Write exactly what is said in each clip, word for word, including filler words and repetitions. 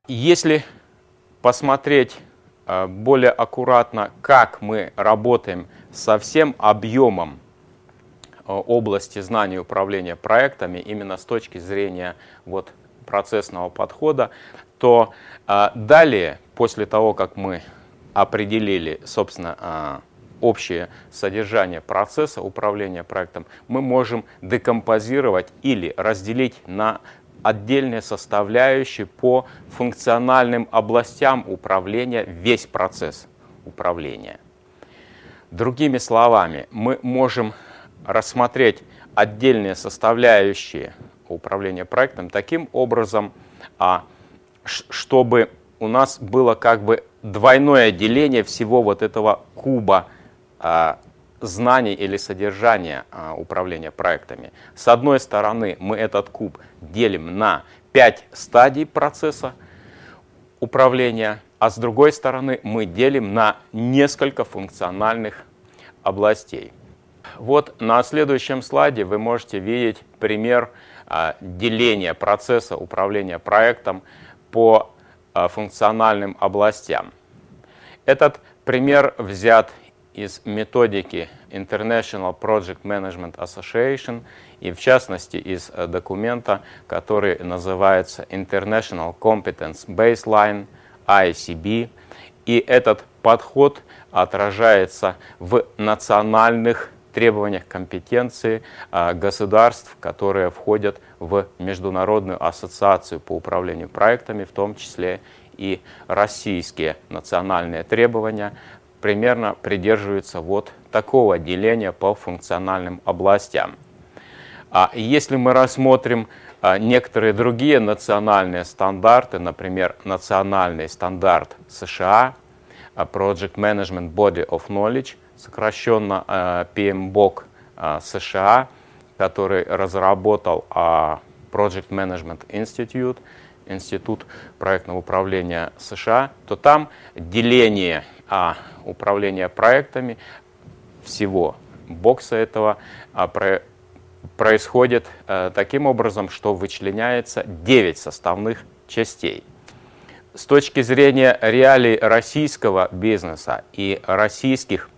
Если посмотреть более аккуратно, как мы работаем со всем объемом области знаний управления проектами, именно с точки зрения вот, процессного подхода, то а, далее, после того, как мы определили, собственно, а, общее содержание процесса управления проектом, мы можем декомпозировать или разделить на отдельные составляющие по функциональным областям управления весь процесс управления. Другими словами, мы можем рассмотреть отдельные составляющие управления проектом таким образом, чтобы у нас было как бы двойное деление всего вот этого куба знаний или содержания управления проектами. С одной стороны, мы этот куб делим на пять стадий процесса управления, а с другой стороны, мы делим на несколько функциональных областей. Вот на следующем слайде вы можете видеть пример деления процесса управления проектом по функциональным областям. Этот пример взят из методики International Project Management Association и в частности из документа, который называется International Competence Baseline, ай си би. И этот подход отражается в национальных требованиях компетенции государств, которые входят в Международную ассоциацию по управлению проектами, в том числе и российские национальные требования, примерно придерживаются вот такого деления по функциональным областям. А если мы рассмотрим некоторые другие национальные стандарты, например, национальный стандарт США, Project Management Body of Knowledge, сокращенно пи эм би о си США, который разработал Project Management Institute, Институт проектного управления США, то там деление а, управления проектами всего бокса этого а, про, происходит а, таким образом, что вычленяется девять составных частей. С точки зрения реалий российского бизнеса и российских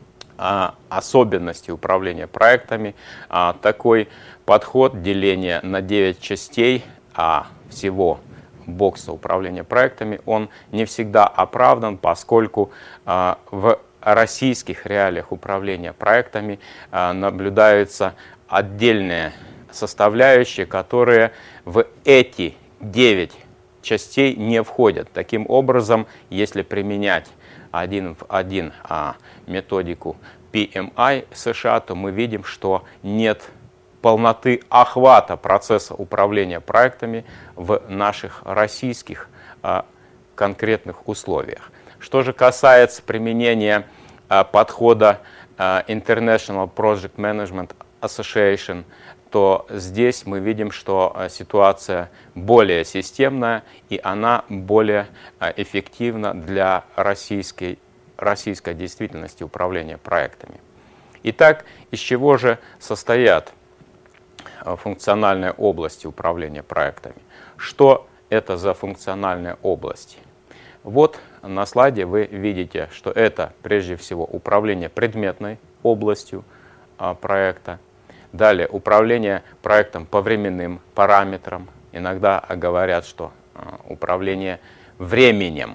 а, особенностей управления проектами, а, такой подход деления на девять частей а, всего бокса управления проектами, он не всегда оправдан, поскольку а, в российских реалиях управления проектами а, наблюдаются отдельные составляющие, которые в эти девять частей не входят. Таким образом, если применять один в один а, методику пи эм ай США, то мы видим, что нет полноты охвата процесса управления проектами в наших российских а, конкретных условиях. Что же касается применения а, подхода а, International Project Management Association, то здесь мы видим, что а, ситуация более системная и она более а, эффективна для российской, российской действительности управления проектами. Итак, из чего же состоят функциональные области управления проектами? Что это за функциональные области? Вот на слайде вы видите, что это прежде всего управление предметной областью а, проекта. Далее управление проектом по временным параметрам. Иногда говорят, что а, управление временем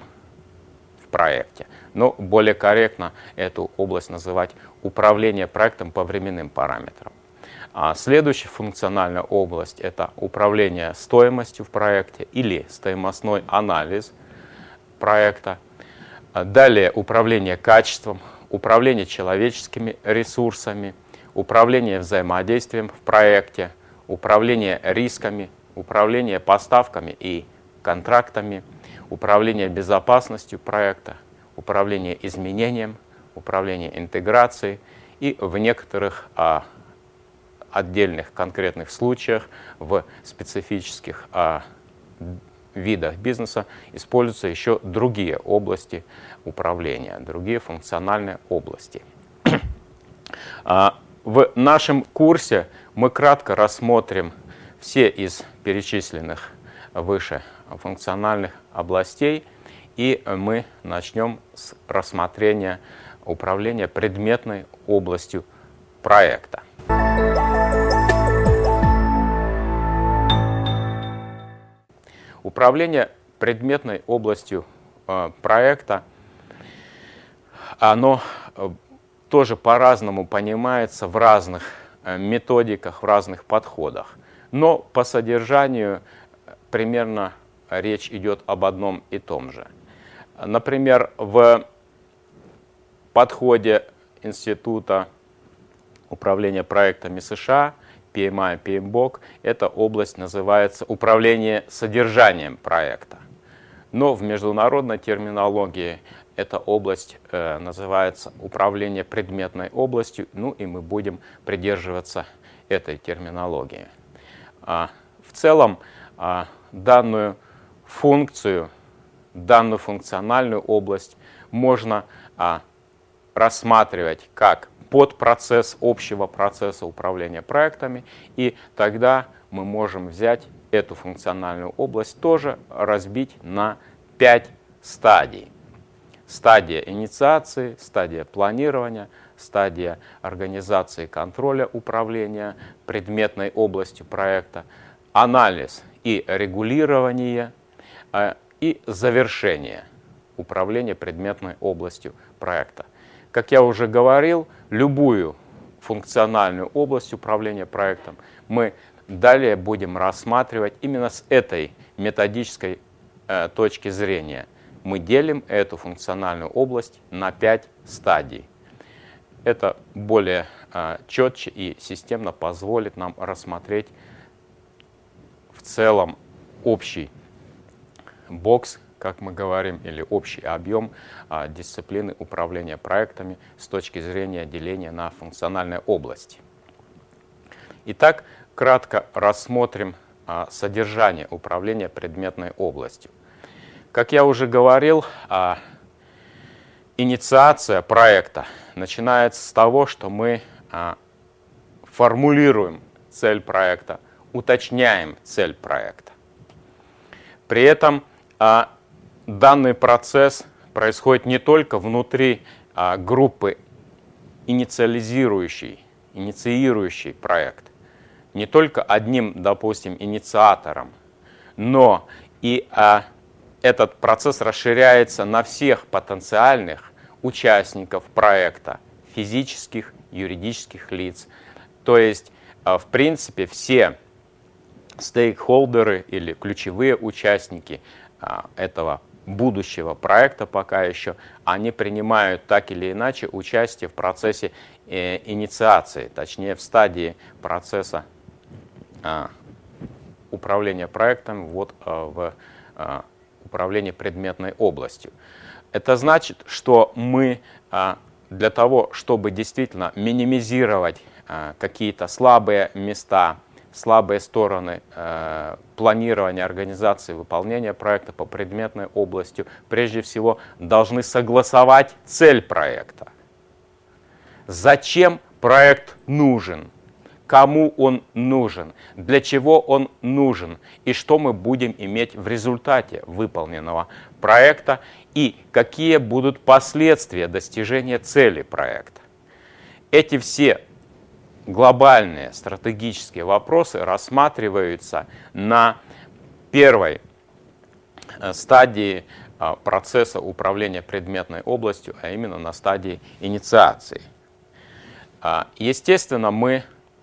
в проекте. Но более корректно эту область называть управление проектом по временным параметрам. А следующая функциональная область – это управление стоимостью в проекте или стоимостной анализ проекта. Далее управление качеством, управление человеческими ресурсами, управление взаимодействием в проекте, управление рисками, управление поставками и контрактами, управление безопасностью проекта, управление изменением, управление интеграцией и в некоторых а, отдельных конкретных случаях в специфических а, видах бизнеса используются еще другие области управления, другие функциональные области. В нашем курсе мы кратко рассмотрим все из перечисленных выше функциональных областей, и мы начнем с рассмотрения управления предметной областью проекта. Управление предметной областью э, проекта, оно э, тоже по-разному понимается в разных э, методиках, в разных подходах. Но по содержанию примерно речь идет об одном и том же. Например, в подходе Института управления проектами США, пи эм ай, пи эм би о си, эта область называется управление содержанием проекта. Но в международной терминологии эта область э, называется управление предметной областью, ну и мы будем придерживаться этой терминологии. А, в целом а, данную функцию, данную функциональную область можно а, рассматривать как подпроцесс общего процесса управления проектами, и тогда мы можем взять эту функциональную область, тоже разбить на пять стадий. Стадия инициации, стадия планирования, стадия организации контроля управления предметной областью проекта, анализ и регулирование, и завершение управления предметной областью проекта. Как я уже говорил, любую функциональную область управления проектом мы далее будем рассматривать именно с этой методической э, точки зрения. Мы делим эту функциональную область на пять стадий. Это более э, четче и системно позволит нам рассмотреть в целом общий бокс, как мы говорим, или общий объем а, дисциплины управления проектами с точки зрения деления на функциональные области. Итак, кратко рассмотрим а, содержание управления предметной областью. Как я уже говорил, а, инициация проекта начинается с того, что мы а, формулируем цель проекта, уточняем цель проекта. При этом а, данный процесс происходит не только внутри а, группы инициализирующей, инициирующей проект, не только одним, допустим, инициатором, но и а, этот процесс расширяется на всех потенциальных участников проекта, физических, юридических лиц. То есть, а, в принципе, все стейкхолдеры или ключевые участники а, этого будущего проекта пока еще, они принимают так или иначе участие в процессе э, инициации, точнее в стадии процесса э, управления проектом вот, э, в э, управлении предметной областью. Это значит, что мы э, для того, чтобы действительно минимизировать э, какие-то слабые места, слабые стороны э, планирования, организации, выполнения проекта по предметной области, прежде всего должны согласовать цель проекта. Зачем проект нужен? Кому он нужен? Для чего он нужен? И что мы будем иметь в результате выполненного проекта? И какие будут последствия достижения цели проекта? Эти все глобальные стратегические вопросы рассматриваются на первой стадии процесса управления предметной областью, а именно на стадии инициации. Естественно, мы,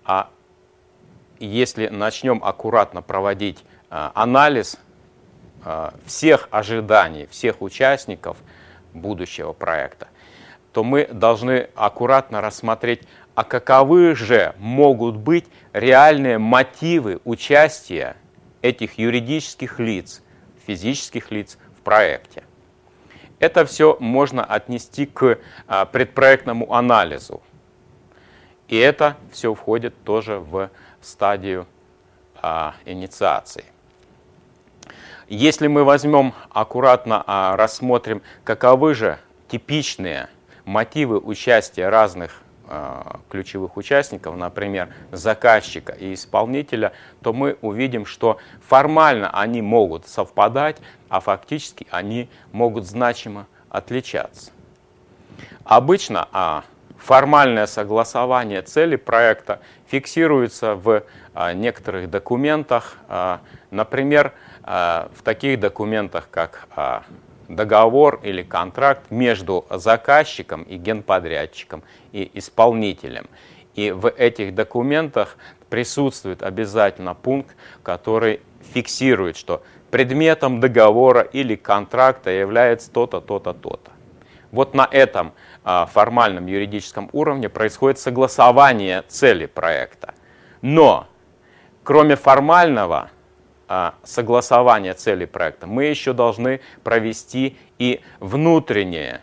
если начнем аккуратно проводить анализ всех ожиданий, всех участников будущего проекта, то мы должны аккуратно рассмотреть, а каковы же могут быть реальные мотивы участия этих юридических лиц, физических лиц в проекте. Это все можно отнести к предпроектному анализу. И это все входит тоже в стадию а, инициации. Если мы возьмем аккуратно, а, рассмотрим, каковы же типичные мотивы участия разных ключевых участников, например, заказчика и исполнителя, то мы увидим, что формально они могут совпадать, а фактически они могут значимо отличаться. Обычно а, формальное согласование цели проекта фиксируется в а, некоторых документах, а, например, а, в таких документах, как а, договор или контракт между заказчиком и генподрядчиком и исполнителем. И в этих документах присутствует обязательно пункт, который фиксирует, что предметом договора или контракта является то-то, то-то, то-то. Вот на этом а, формальном юридическом уровне происходит согласование цели проекта. Но кроме формального согласования цели проекта, мы еще должны провести и внутреннее,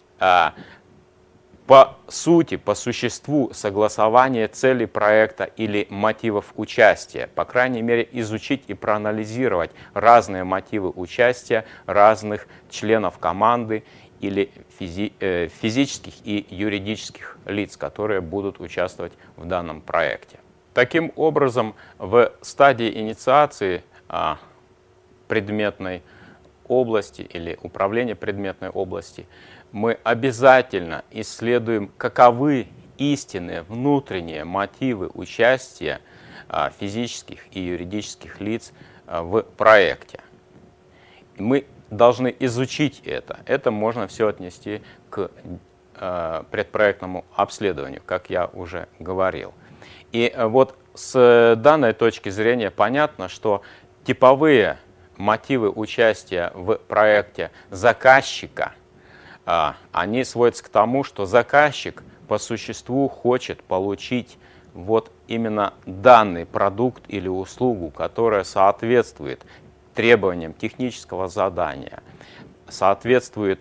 по сути, по существу согласование цели проекта или мотивов участия. По крайней мере, изучить и проанализировать разные мотивы участия разных членов команды или физи физических и юридических лиц, которые будут участвовать в данном проекте. Таким образом, в стадии инициации а, предметной области или управления предметной области мы обязательно исследуем, каковы истинные внутренние мотивы участия а, физических и юридических лиц а, в проекте. Мы должны изучить это. Это можно все отнести к а, предпроектному обследованию, как я уже говорил. И вот с данной точки зрения понятно, что типовые мотивы участия в проекте заказчика, они сводятся к тому, что заказчик по существу хочет получить вот именно данный продукт или услугу, которая соответствует требованиям технического задания, соответствует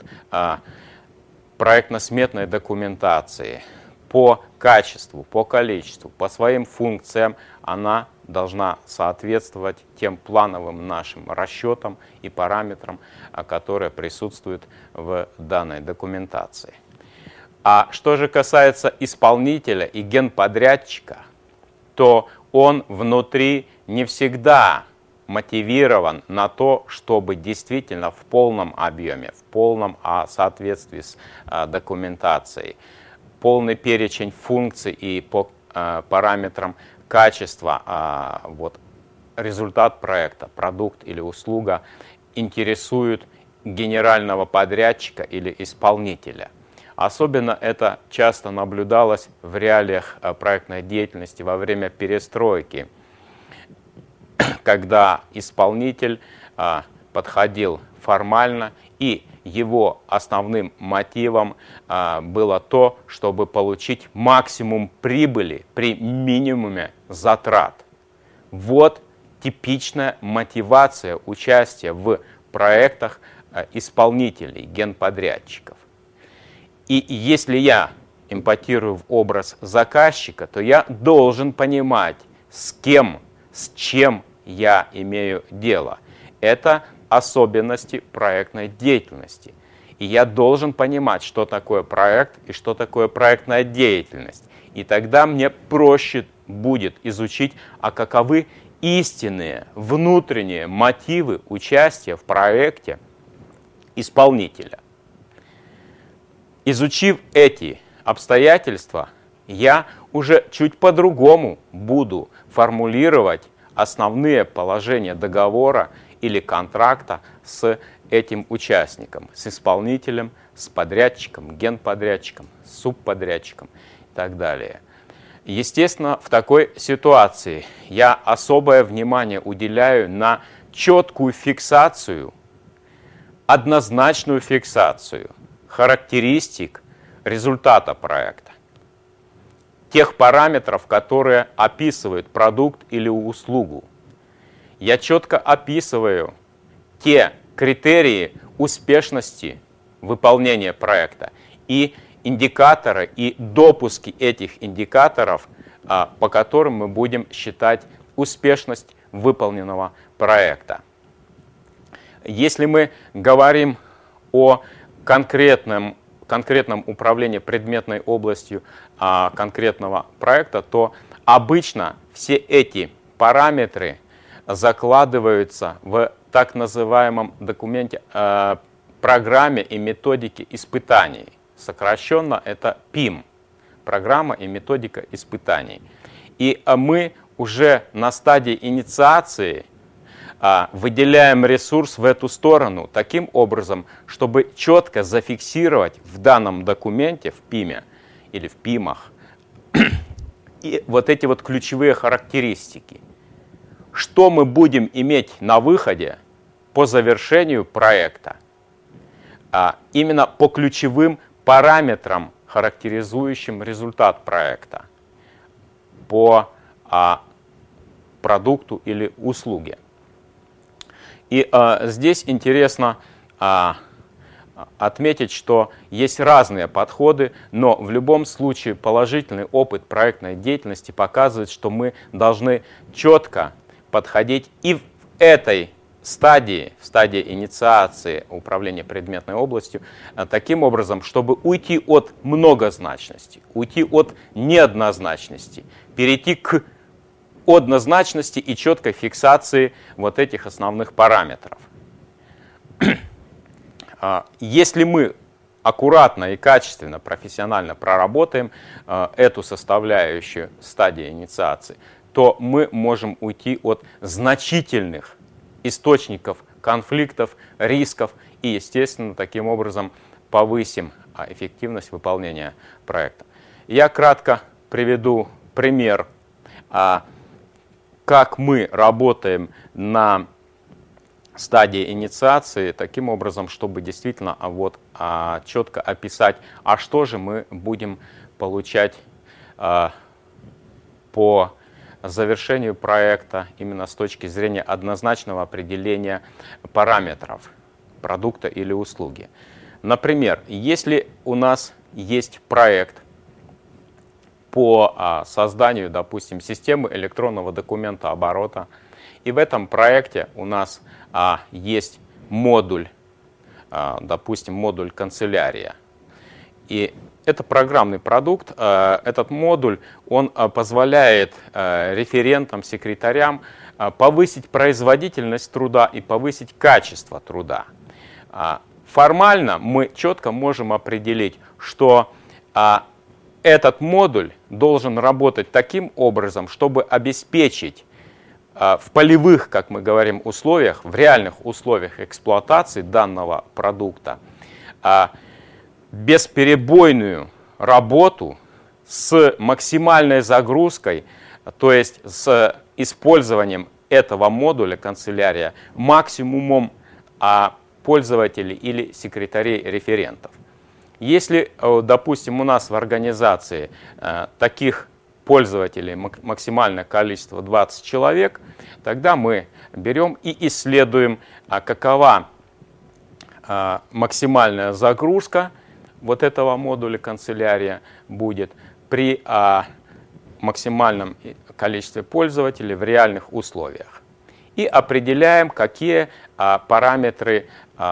проектно-сметной документации, по качеству, по количеству, по своим функциям она должна соответствовать тем плановым нашим расчетам и параметрам, которые присутствуют в данной документации. А что же касается исполнителя и генподрядчика, то он внутри не всегда мотивирован на то, чтобы действительно в полном объеме, в полном соответствии с документацией, полный перечень функций и по э, параметрам качества, э, вот, результат проекта, продукт или услуга интересует генерального подрядчика или исполнителя. Особенно это часто наблюдалось в реалиях э, проектной деятельности во время перестройки, когда исполнитель э, подходил формально, и его основным мотивом а, было то, чтобы получить максимум прибыли при минимуме затрат. Вот типичная мотивация участия в проектах а, исполнителей, генподрядчиков. И если я импортирую в образ заказчика, то я должен понимать, с кем, с чем я имею дело. Это особенности проектной деятельности. И я должен понимать, что такое проект и что такое проектная деятельность. И тогда мне проще будет изучить, а каковы истинные внутренние мотивы участия в проекте исполнителя. Изучив эти обстоятельства, я уже чуть по-другому буду формулировать основные положения договора или контракта с этим участником, с исполнителем, с подрядчиком, генподрядчиком, субподрядчиком и так далее. Естественно, в такой ситуации я особое внимание уделяю на четкую фиксацию, однозначную фиксацию характеристик результата проекта, тех параметров, которые описывают продукт или услугу. Я четко описываю те критерии успешности выполнения проекта и индикаторы и допуски этих индикаторов, по которым мы будем считать успешность выполненного проекта. Если мы говорим о конкретном конкретном управлении предметной областью а, конкретного проекта, то обычно все эти параметры закладываются в так называемом документе а, программе и методике испытаний. Сокращенно это пим, программа и методика испытаний. И а, мы уже на стадии инициации а, выделяем ресурс в эту сторону таким образом, чтобы четко зафиксировать в данном документе, в пиме или в пимах, и вот эти вот ключевые характеристики. Что мы будем иметь на выходе по завершению проекта, а, именно по ключевым параметрам, характеризующим результат проекта, по а, продукту или услуге. И а, здесь интересно а, отметить, что есть разные подходы, но в любом случае положительный опыт проектной деятельности показывает, что мы должны четко подходить и в этой стадии, в стадии инициации управления предметной областью, таким образом, чтобы уйти от многозначности, уйти от неоднозначности, перейти к однозначности и четкой фиксации вот этих основных параметров. Если мы аккуратно и качественно, профессионально проработаем эту составляющую стадии инициации, то мы можем уйти от значительных источников конфликтов, рисков и, естественно, таким образом повысим эффективность выполнения проекта. Я кратко приведу пример, как мы работаем на стадии инициации, таким образом, чтобы действительно вот, а, четко описать, а что же мы будем получать а, по завершению проекта именно с точки зрения однозначного определения параметров продукта или услуги. Например, если у нас есть проект по а, созданию, допустим, системы электронного документа оборота, и в этом проекте у нас а, есть модуль, а, допустим, модуль канцелярия. И это программный продукт. А, этот модуль он а, позволяет а, референтам, секретарям а, повысить производительность труда и повысить качество труда. А, формально мы четко можем определить, что а, этот модуль должен работать таким образом, чтобы обеспечить в полевых, как мы говорим, условиях, в реальных условиях эксплуатации данного продукта бесперебойную работу с максимальной загрузкой, то есть с использованием этого модуля канцелярия максимумом пользователей или секретарей-референтов. Если, допустим, у нас в организации таких пользователей максимальное количество двадцать человек, тогда мы берем и исследуем, какова максимальная загрузка вот этого модуля канцелярия будет при максимальном количестве пользователей в реальных условиях. И определяем, какие параметры,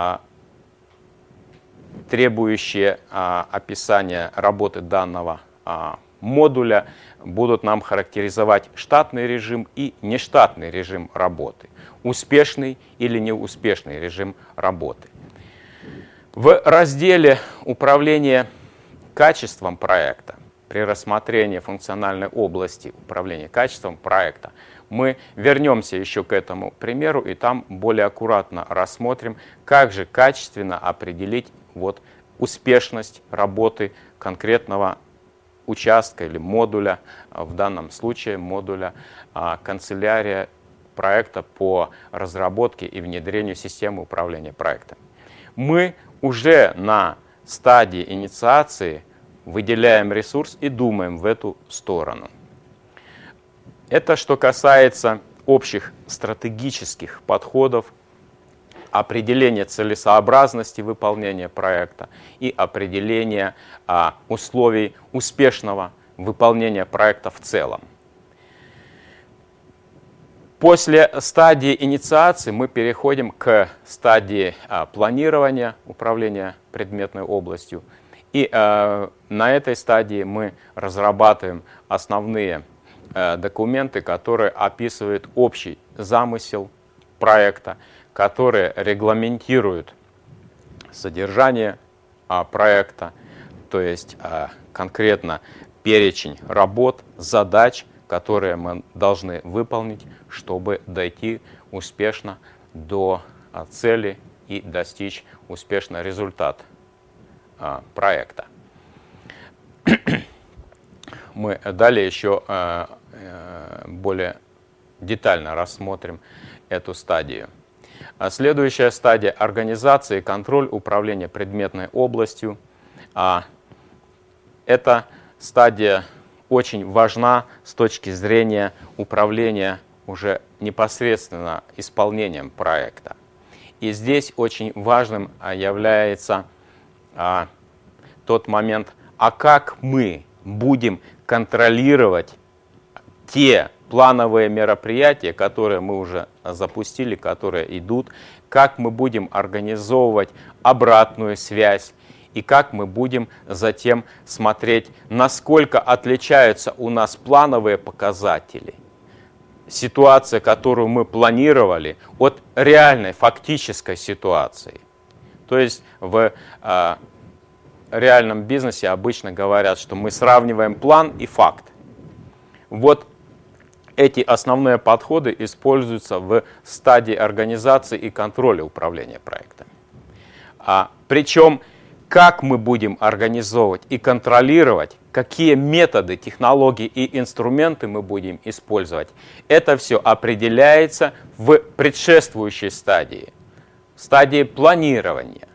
требующие а, описания работы данного а, модуля, будут нам характеризовать штатный режим и нештатный режим работы, успешный или неуспешный режим работы. В разделе «Управление качеством проекта» при рассмотрении функциональной области управления качеством проекта мы вернемся еще к этому примеру и там более аккуратно рассмотрим, как же качественно определить вот успешность работы конкретного участка или модуля, в данном случае модуля а, канцелярия проекта по разработке и внедрению системы управления проектом. Мы уже на стадии инициации выделяем ресурс и думаем в эту сторону. Это что касается общих стратегических подходов, определение целесообразности выполнения проекта и определение а, условий успешного выполнения проекта в целом. После стадии инициации мы переходим к стадии а, планирования управления предметной областью. И э, на этой стадии мы разрабатываем основные э, документы, которые описывают общий замысел проекта, которые регламентируют содержание э, проекта, то есть э, конкретно перечень работ, задач, которые мы должны выполнить, чтобы дойти успешно до э, цели и достичь успешный результат э, проекта. Мы далее еще э, э, более детально рассмотрим эту стадию. А следующая стадия — организация, контроль, управление предметной областью. А, эта стадия очень важна с точки зрения управления уже непосредственно исполнением проекта. И здесь очень важным является а, тот момент, а как мы будем контролировать те плановые мероприятия, которые мы уже запустили, которые идут, как мы будем организовывать обратную связь, и как мы будем затем смотреть, насколько отличаются у нас плановые показатели, ситуация, которую мы планировали, от реальной, фактической ситуации. То есть в э, реальном бизнесе обычно говорят, что мы сравниваем план и факт. Вот эти основные подходы используются в стадии организации и контроля управления проектом. А, причем, как мы будем организовывать и контролировать, какие методы, технологии и инструменты мы будем использовать, это все определяется в предшествующей стадии, в стадии планирования.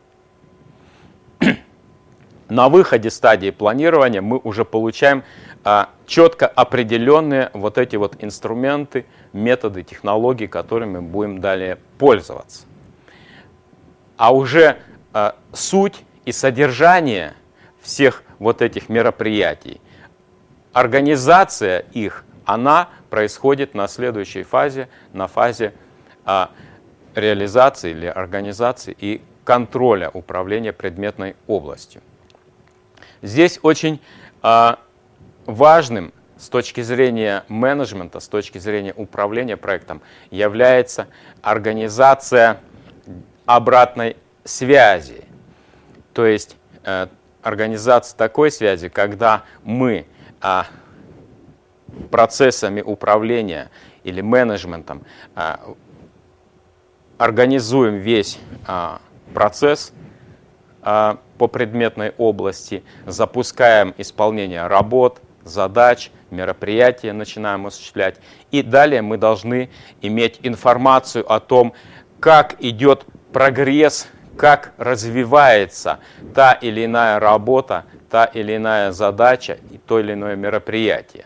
На выходе стадии планирования мы уже получаем а, четко определенные вот эти вот инструменты, методы, технологии, которыми мы будем далее пользоваться. А уже а, суть и содержание всех вот этих мероприятий, организация их, она происходит на следующей фазе, на фазе а, реализации или организации и контроля управления предметной областью. Здесь очень а, важным с точки зрения менеджмента, с точки зрения управления проектом является организация обратной связи. То есть э, организация такой связи, когда мы э, процессами управления или менеджментом э, организуем весь э, процесс э, по предметной области, запускаем исполнение работ, задач, мероприятия начинаем осуществлять. И далее мы должны иметь информацию о том, как идет прогресс, как развивается та или иная работа, та или иная задача и то или иное мероприятие.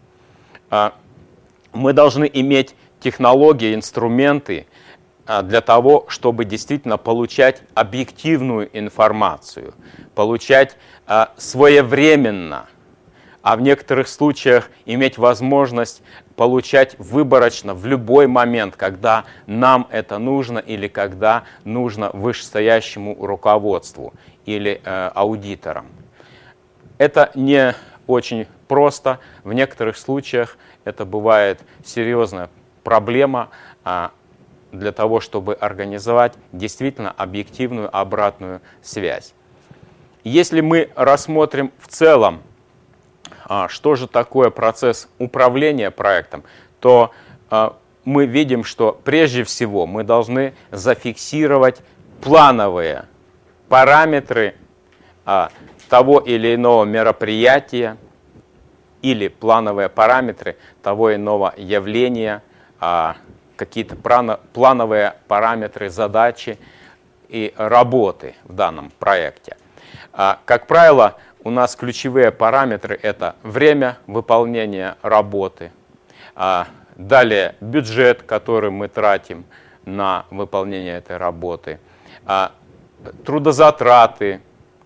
Мы должны иметь технологии, инструменты для того, чтобы действительно получать объективную информацию, получать своевременно, а в некоторых случаях иметь возможность получать выборочно в любой момент, когда нам это нужно или когда нужно вышестоящему руководству или э, аудиторам. Это не очень просто. В некоторых случаях это бывает серьезная проблема а, для того, чтобы организовать действительно объективную обратную связь. Если мы рассмотрим в целом, что же такое процесс управления проектом, то мы видим, что прежде всего мы должны зафиксировать плановые параметры того или иного мероприятия или плановые параметры того или иного явления, какие-то плановые параметры задачи и работы в данном проекте. Как правило, у нас ключевые параметры — это время выполнения работы, далее бюджет, который мы тратим на выполнение этой работы, трудозатраты,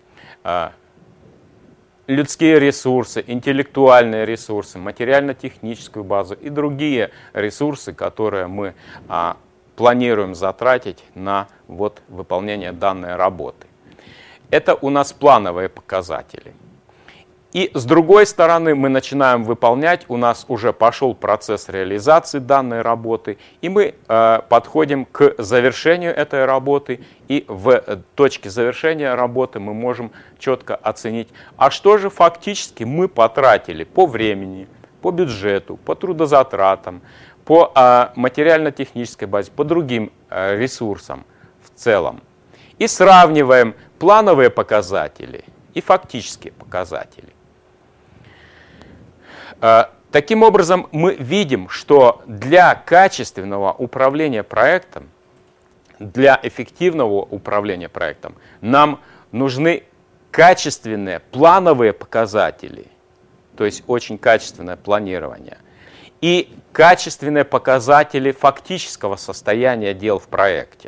людские ресурсы, интеллектуальные ресурсы, материально-техническую базу и другие ресурсы, которые мы планируем затратить на вот выполнение данной работы. Это у нас плановые показатели. И с другой стороны мы начинаем выполнять, у нас уже пошел процесс реализации данной работы, и мы э, подходим к завершению этой работы, и в точке завершения работы мы можем четко оценить, а что же фактически мы потратили по времени, по бюджету, по трудозатратам, по э, материально-технической базе, по другим э, ресурсам в целом. И сравниваем плановые показатели и фактические показатели. Таким образом, мы видим, что для качественного управления проектом, для эффективного управления проектом нам нужны качественные плановые показатели, то есть очень качественное планирование, и качественные показатели фактического состояния дел в проекте.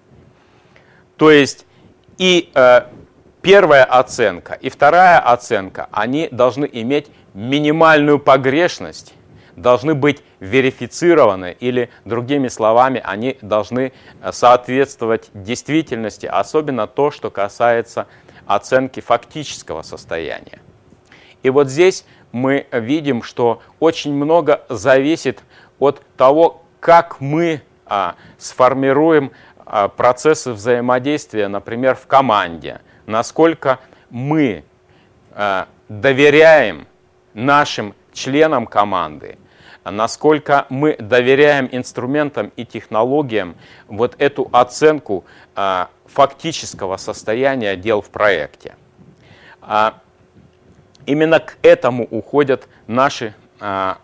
То есть и э, первая оценка и вторая оценка, они должны иметь минимальную погрешность, должны быть верифицированы, или, другими словами, они должны соответствовать действительности, особенно то, что касается оценки фактического состояния. И вот здесь мы видим, что очень много зависит от того, как мы а, сформируем а, процессы взаимодействия, например, в команде, насколько мы а, доверяем нашим членам команды, насколько мы доверяем инструментам и технологиям вот эту оценку а, фактического состояния дел в проекте. А, именно к этому уходят наши а,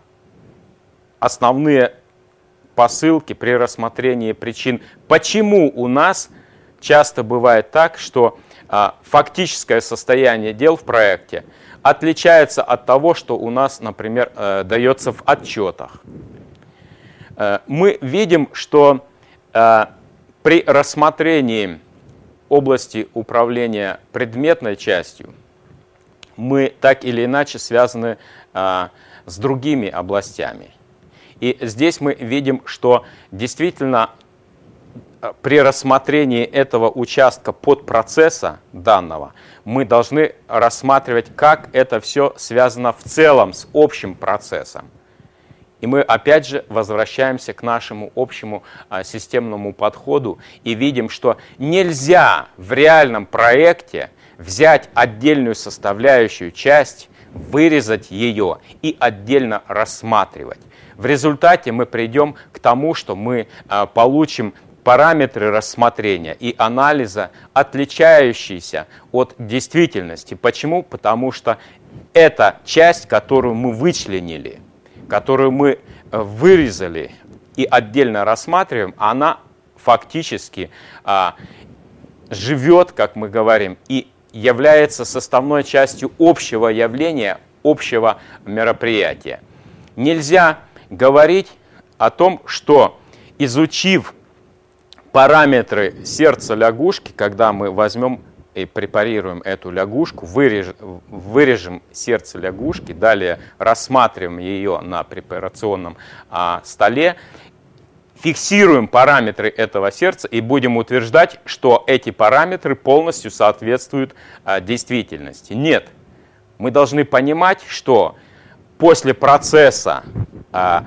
основные посылки при рассмотрении причин, почему у нас часто бывает так, что а, фактическое состояние дел в проекте отличается от того, что у нас, например, э, дается в отчетах. Э, мы видим, что э, при рассмотрении области управления предметной частью мы так или иначе связаны э, с другими областями. И здесь мы видим, что действительно при рассмотрении этого участка подпроцесса данного мы должны рассматривать, как это все связано в целом с общим процессом. И мы опять же возвращаемся к нашему общему а, системному подходу и видим, что нельзя в реальном проекте взять отдельную составляющую часть, вырезать ее и отдельно рассматривать. В результате мы придем к тому, что мы а, получим параметры рассмотрения и анализа, отличающиеся от действительности. Почему? Потому что эта часть, которую мы вычленили, которую мы вырезали и отдельно рассматриваем, она фактически а, живет, как мы говорим, и является составной частью общего явления, общего мероприятия. Нельзя говорить о том, что, изучив параметры сердца лягушки, когда мы возьмем и препарируем эту лягушку, вырежем, вырежем сердце лягушки, далее рассматриваем ее на препарационном а, столе, фиксируем параметры этого сердца и будем утверждать, что эти параметры полностью соответствуют а, действительности. Нет, мы должны понимать, что после процесса а,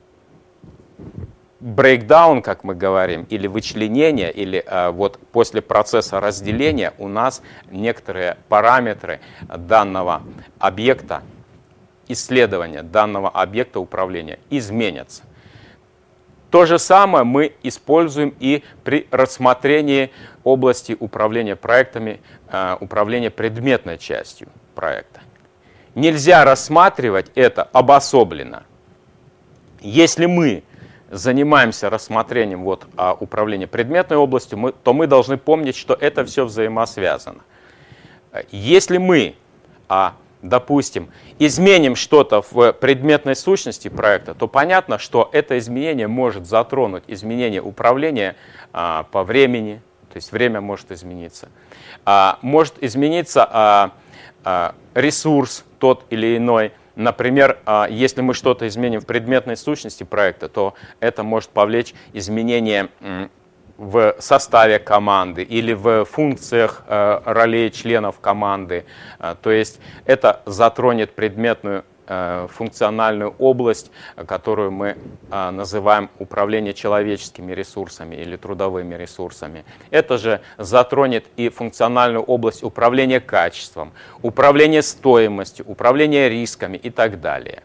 брейкдаун, как мы говорим, или вычленение, или э, вот после процесса разделения у нас некоторые параметры данного объекта исследования, данного объекта управления изменятся. То же самое мы используем и при рассмотрении области управления проектами, э, управления предметной частью проекта. Нельзя рассматривать это обособленно. Если мы занимаемся рассмотрением вот, а, управления предметной областью, мы, то мы должны помнить, что это все взаимосвязано. Если мы, а, допустим, изменим что-то в предметной сущности проекта, то понятно, что это изменение может затронуть изменение управления а, по времени, то есть время может измениться. А, может измениться а, а, ресурс тот или иной. Например, если мы что-то изменим в предметной сущности проекта, то это может повлечь изменение в составе команды или в функциях э, ролей членов команды. Э, то есть это затронет предметную э, функциональную область, которую мы э, называем управление человеческими ресурсами или трудовыми ресурсами. Это же затронет и функциональную область управления качеством, управления стоимостью, управления рисками и так далее.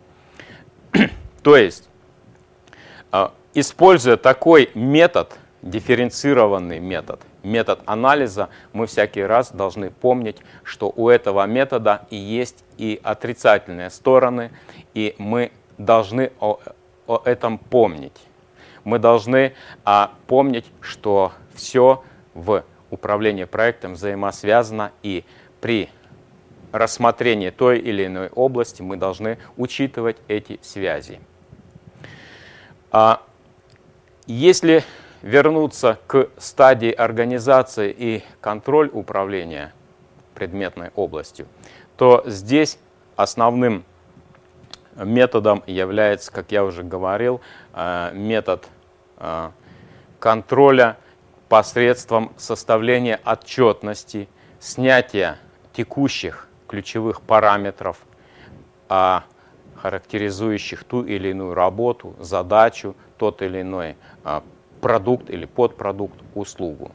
То есть, э, используя такой метод, дифференцированный метод, метод анализа, мы всякий раз должны помнить, что у этого метода и есть и отрицательные стороны, и мы должны о, о этом помнить. Мы должны а, помнить, что все в управлении проектом взаимосвязано, и при рассмотрении той или иной области мы должны учитывать эти связи. А, если вернуться к стадии организации и контроль управления предметной областью, то здесь основным методом является, как я уже говорил, метод контроля посредством составления отчетности, снятия текущих ключевых параметров, характеризующих ту или иную работу, задачу, тот или иной продукт или подпродукт, услугу.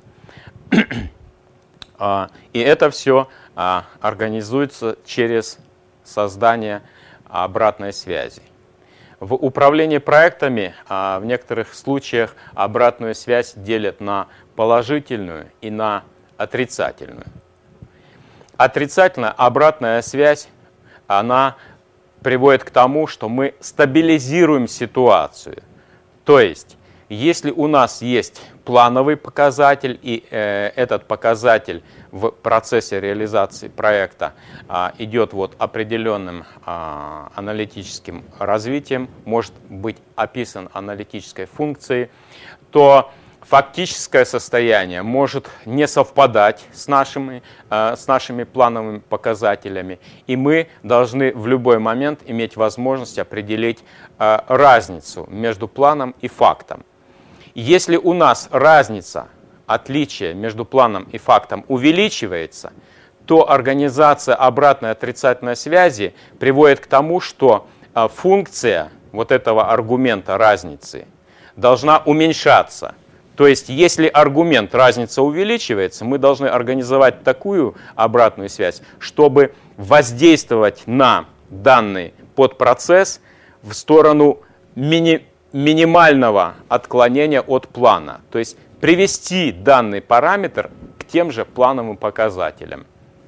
И это все организуется через создание обратной связи. В управлении проектами в некоторых случаях обратную связь делят на положительную и на отрицательную. Отрицательная обратная связь, она приводит к тому, что мы стабилизируем ситуацию. То есть, если у нас есть плановый показатель, и э, этот показатель в процессе реализации проекта э, идет вот определенным э, аналитическим развитием, может быть описан аналитической функцией, то фактическое состояние может не совпадать с нашими, э, с нашими плановыми показателями, и мы должны в любой момент иметь возможность определить э, разницу между планом и фактом. Если у нас разница, отличие между планом и фактом увеличивается, то организация обратной отрицательной связи приводит к тому, что функция вот этого аргумента разницы должна уменьшаться. То есть, если аргумент разница увеличивается, мы должны организовать такую обратную связь, чтобы воздействовать на данный подпроцесс в сторону мини минимального отклонения от плана, то есть привести данный параметр к тем же плановым показателям.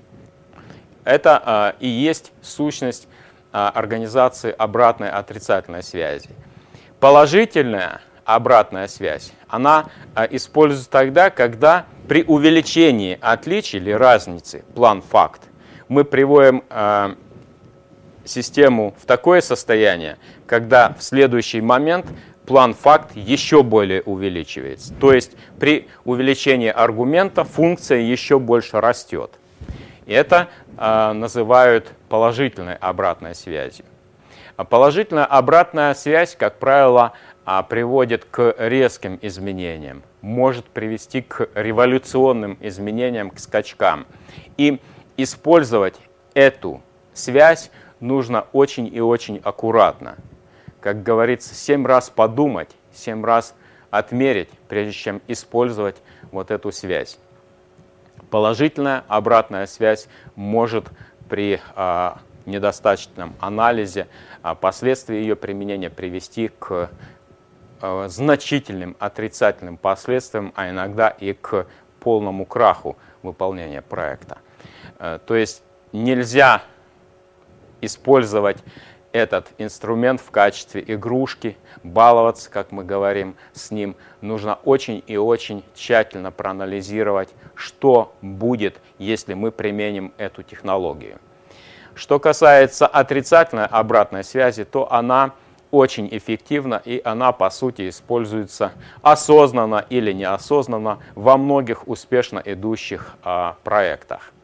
Это а, и есть сущность а, организации обратной отрицательной связи. Положительная обратная связь, она а, используется тогда, когда при увеличении отличий или разницы план-факт мы приводим а, систему в такое состояние, когда в следующий момент план-факт еще более увеличивается. То есть при увеличении аргумента функция еще больше растет. И это э, называют положительной обратной связью. А положительная обратная связь, как правило, э, приводит к резким изменениям, может привести к революционным изменениям, к скачкам. И использовать эту связь нужно очень и очень аккуратно. Как говорится, семь раз подумать, семь раз отмерить, прежде чем использовать вот эту связь. Положительная обратная связь может при а, недостаточном анализе а, последствия ее применения привести к а, значительным отрицательным последствиям, а иногда и к полному краху выполнения проекта. А, то есть нельзя использовать этот инструмент в качестве игрушки, баловаться, как мы говорим, с ним. Нужно очень и очень тщательно проанализировать, что будет, если мы применим эту технологию. Что касается отрицательной обратной связи, то она очень эффективна, и она, по сути, используется осознанно или неосознанно во многих успешно идущих а, проектах.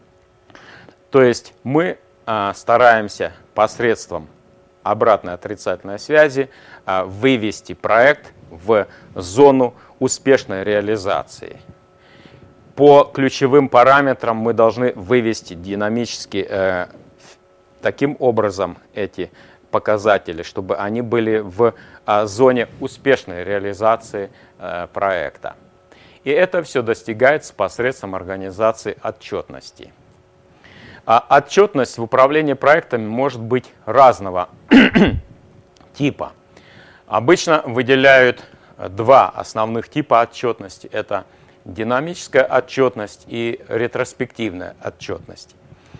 То есть мы стараемся посредством обратной отрицательной связи вывести проект в зону успешной реализации. По ключевым параметрам мы должны вывести динамически э, таким образом эти показатели, чтобы они были в э, зоне успешной реализации э, проекта. И это все достигается посредством организации отчетности. А отчетность в управлении проектами может быть разного типа. Обычно выделяют два основных типа отчетности. Это динамическая отчетность и ретроспективная отчетность.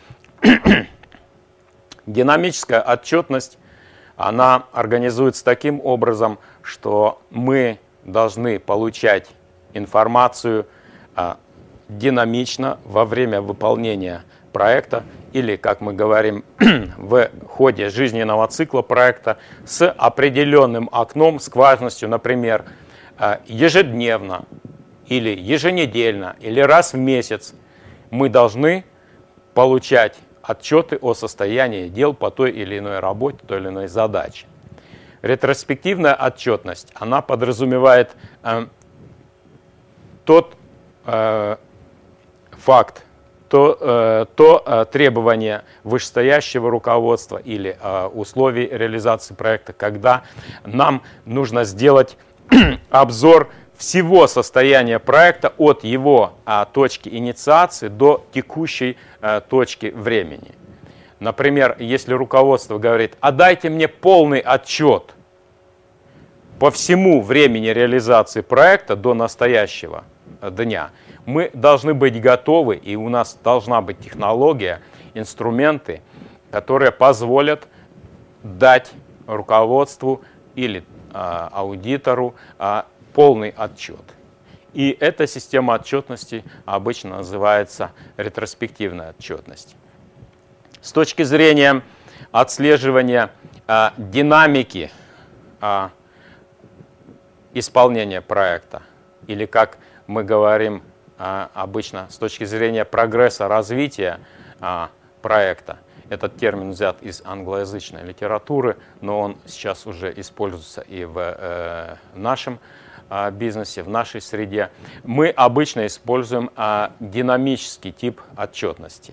Динамическая отчетность, она организуется таким образом, что мы должны получать информацию а, динамично во время выполнения проекта или, как мы говорим, в ходе жизненного цикла проекта с определенным окном, скважностью, например, ежедневно или еженедельно или раз в месяц мы должны получать отчеты о состоянии дел по той или иной работе, той или иной задаче. Ретроспективная отчетность, она подразумевает э, тот э, факт, то, э, то э, требование вышестоящего руководства или э, условий реализации проекта, когда нам нужно сделать обзор всего состояния проекта от его э, точки инициации до текущей э, точки времени. Например, если руководство говорит: а дайте мне полный отчет по всему времени реализации проекта до настоящего дня, мы должны быть готовы, и у нас должна быть технология, инструменты, которые позволят дать руководству или а, аудитору а, полный отчет. И эта система отчетности обычно называется ретроспективная отчетность. С точки зрения отслеживания а, динамики а, исполнения проекта, или, как мы говорим а, обычно, с точки зрения прогресса, развития а, проекта. Этот термин взят из англоязычной литературы, но он сейчас уже используется и в э, нашем э, бизнесе, в нашей среде. Мы обычно используем э, динамический тип отчетности.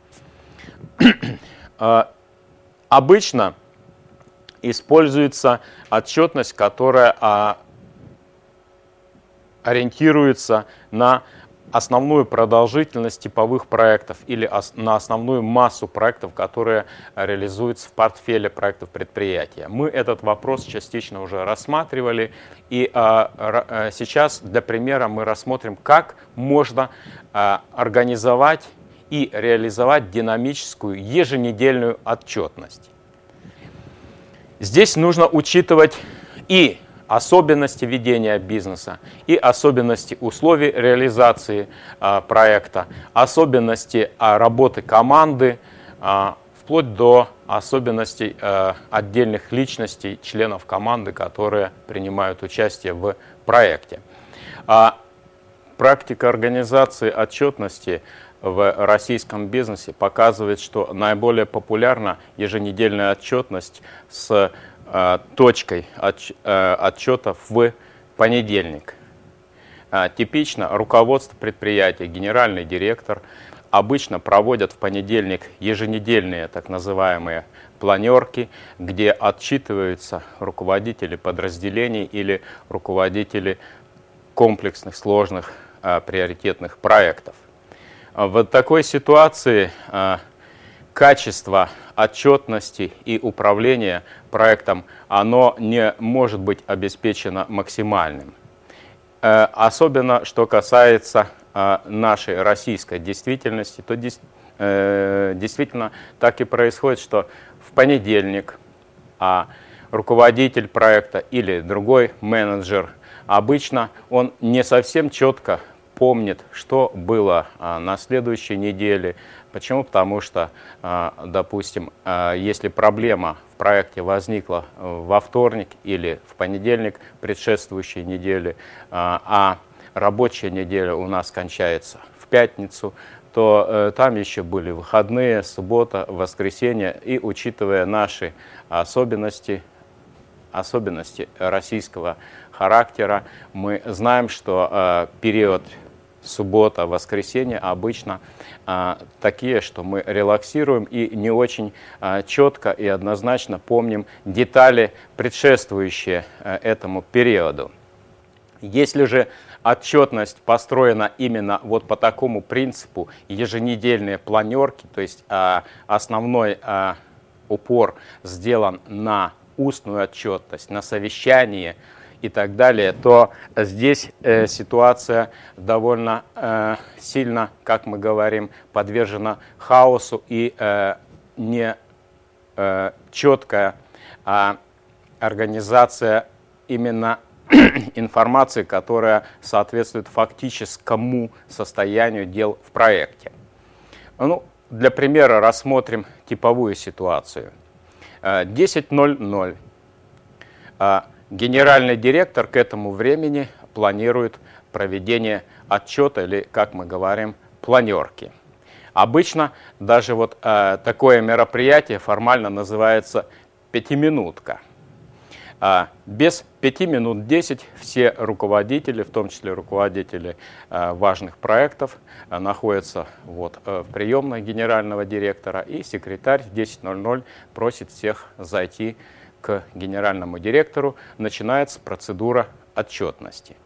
э, обычно используется отчетность, которая э, ориентируется на основную продолжительность типовых проектов или на основную массу проектов, которые реализуются в портфеле проектов предприятия. Мы этот вопрос частично уже рассматривали, и а, сейчас для примера мы рассмотрим, как можно а, организовать и реализовать динамическую еженедельную отчетность. Здесь нужно учитывать и особенности ведения бизнеса, и особенности условий реализации а, проекта, особенности а, работы команды, а, вплоть до особенностей а, отдельных личностей, членов команды, которые принимают участие в проекте. А, практика организации отчетности в российском бизнесе показывает, что наиболее популярна еженедельная отчетность с точкой отчета в понедельник. Типично руководство предприятия, генеральный директор обычно проводят в понедельник еженедельные так называемые планерки, где отчитываются руководители подразделений или руководители комплексных, сложных, приоритетных проектов. В такой ситуации качество отчетности и управления проектом, оно не может быть обеспечено максимальным. Особенно, что касается нашей российской действительности, то действительно так и происходит, что в понедельник руководитель проекта или другой менеджер обычно он не совсем четко помнит, что было на следующей неделе. Почему? Потому что, допустим, если проблема в проекте возникла во вторник или в понедельник предшествующей недели, а рабочая неделя у нас кончается в пятницу, то там еще были выходные, суббота, воскресенье, и учитывая наши особенности, особенности российского характера. Мы знаем, что э, период суббота, воскресенье обычно э, такие, что мы релаксируем и не очень э, четко и однозначно помним детали, предшествующие э, этому периоду. Если же отчетность построена именно вот по такому принципу, еженедельные планерки, то есть э, основной э, упор сделан на устную отчетность, на совещание и так далее, то здесь э, ситуация довольно э, сильно, как мы говорим, подвержена хаосу и э, не э, четкая а организация именно информации, которая соответствует фактическому состоянию дел в проекте. Ну, для примера рассмотрим типовую ситуацию. десять ноль ноль. Генеральный директор к этому времени планирует проведение отчета или, как мы говорим, планерки. Обычно даже вот э, такое мероприятие формально называется пятиминутка. А без пяти минут десять все руководители, в том числе руководители э, важных проектов, э, находятся вот, э, в приемной генерального директора, и секретарь в десять ноль ноль просит всех зайти к генеральному директору. Начинается процедура отчетности.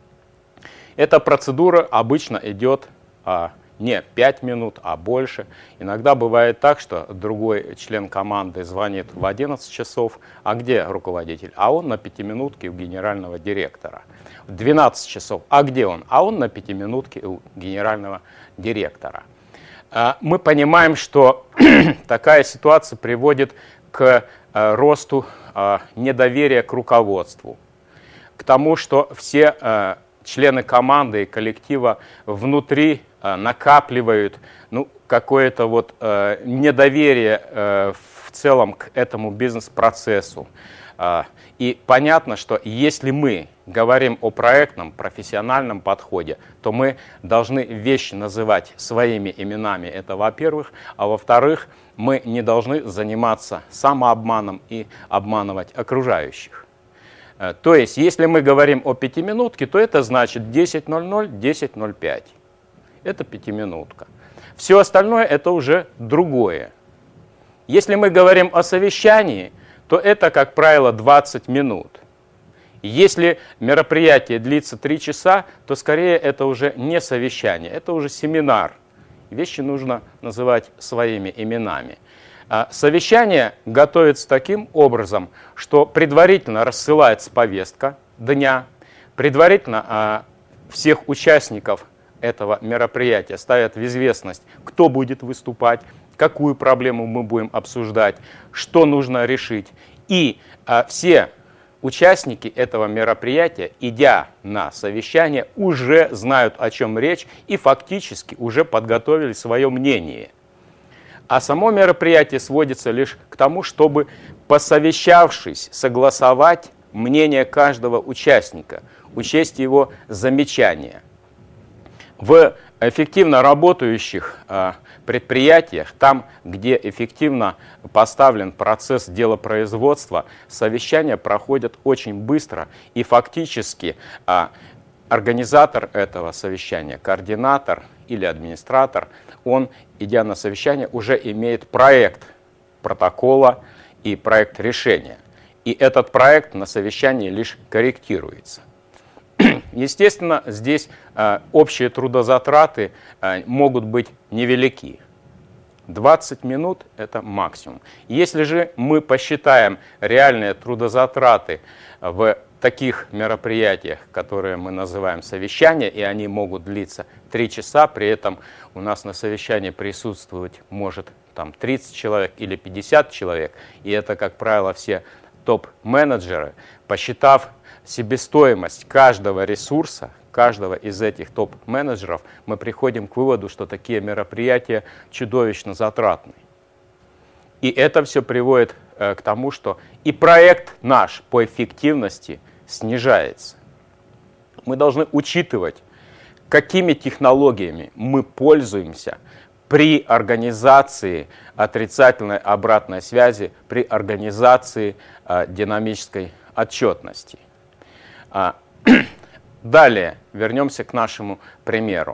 Эта процедура обычно идет а, не пять минут, а больше. Иногда бывает так, что другой член команды звонит в одиннадцать часов, а где руководитель? А он на пятиминутке у генерального директора. В двенадцать часов, а где он? А он на пятиминутке у генерального директора. А, мы понимаем, что такая ситуация приводит к а, росту а, недоверия к руководству, к тому, что все а, члены команды и коллектива внутри э, накапливают ну, какое-то вот, э, недоверие э, в целом к этому бизнес-процессу. Э, и понятно, что если мы говорим о проектном, профессиональном подходе, то мы должны вещи называть своими именами. Это во-первых. А во-вторых, мы не должны заниматься самообманом и обманывать окружающих. То есть, если мы говорим о пятиминутке, то это значит десять ноль ноль, десять ноль пять. Это пятиминутка. Все остальное это уже другое. Если мы говорим о совещании, то это, как правило, двадцать минут. Если мероприятие длится три часа, то скорее это уже не совещание, это уже семинар. Вещи нужно называть своими именами. Совещание готовится таким образом, что предварительно рассылается повестка дня, предварительно а, всех участников этого мероприятия ставят в известность, кто будет выступать, какую проблему мы будем обсуждать, что нужно решить. И а, все участники этого мероприятия, идя на совещание, уже знают, о чем речь, и фактически уже подготовили свое мнение. А само мероприятие сводится лишь к тому, чтобы, посовещавшись, согласовать мнение каждого участника, учесть его замечания. В эффективно работающих предприятиях, там, где эффективно поставлен процесс делопроизводства, совещания проходят очень быстро, и фактически организатор этого совещания, координатор или администратор, он, идя на совещание, уже имеет проект протокола и проект решения. И этот проект на совещании лишь корректируется. Естественно, здесь э, общие трудозатраты э, могут быть невелики. двадцать минут – это максимум. Если же мы посчитаем реальные трудозатраты в таких мероприятиях, которые мы называем совещания, и они могут длиться три часа, при этом у нас на совещании присутствовать может там, тридцать человек или пятьдесят человек, и это, как правило, все топ-менеджеры, посчитав себестоимость каждого ресурса, каждого из этих топ-менеджеров, мы приходим к выводу, что такие мероприятия чудовищно затратны. И это все приводит э, к тому, что и проект наш по эффективности снижается. Мы должны учитывать, какими технологиями мы пользуемся при организации отрицательной обратной связи, при организации э, динамической отчетности. Далее вернемся к нашему примеру.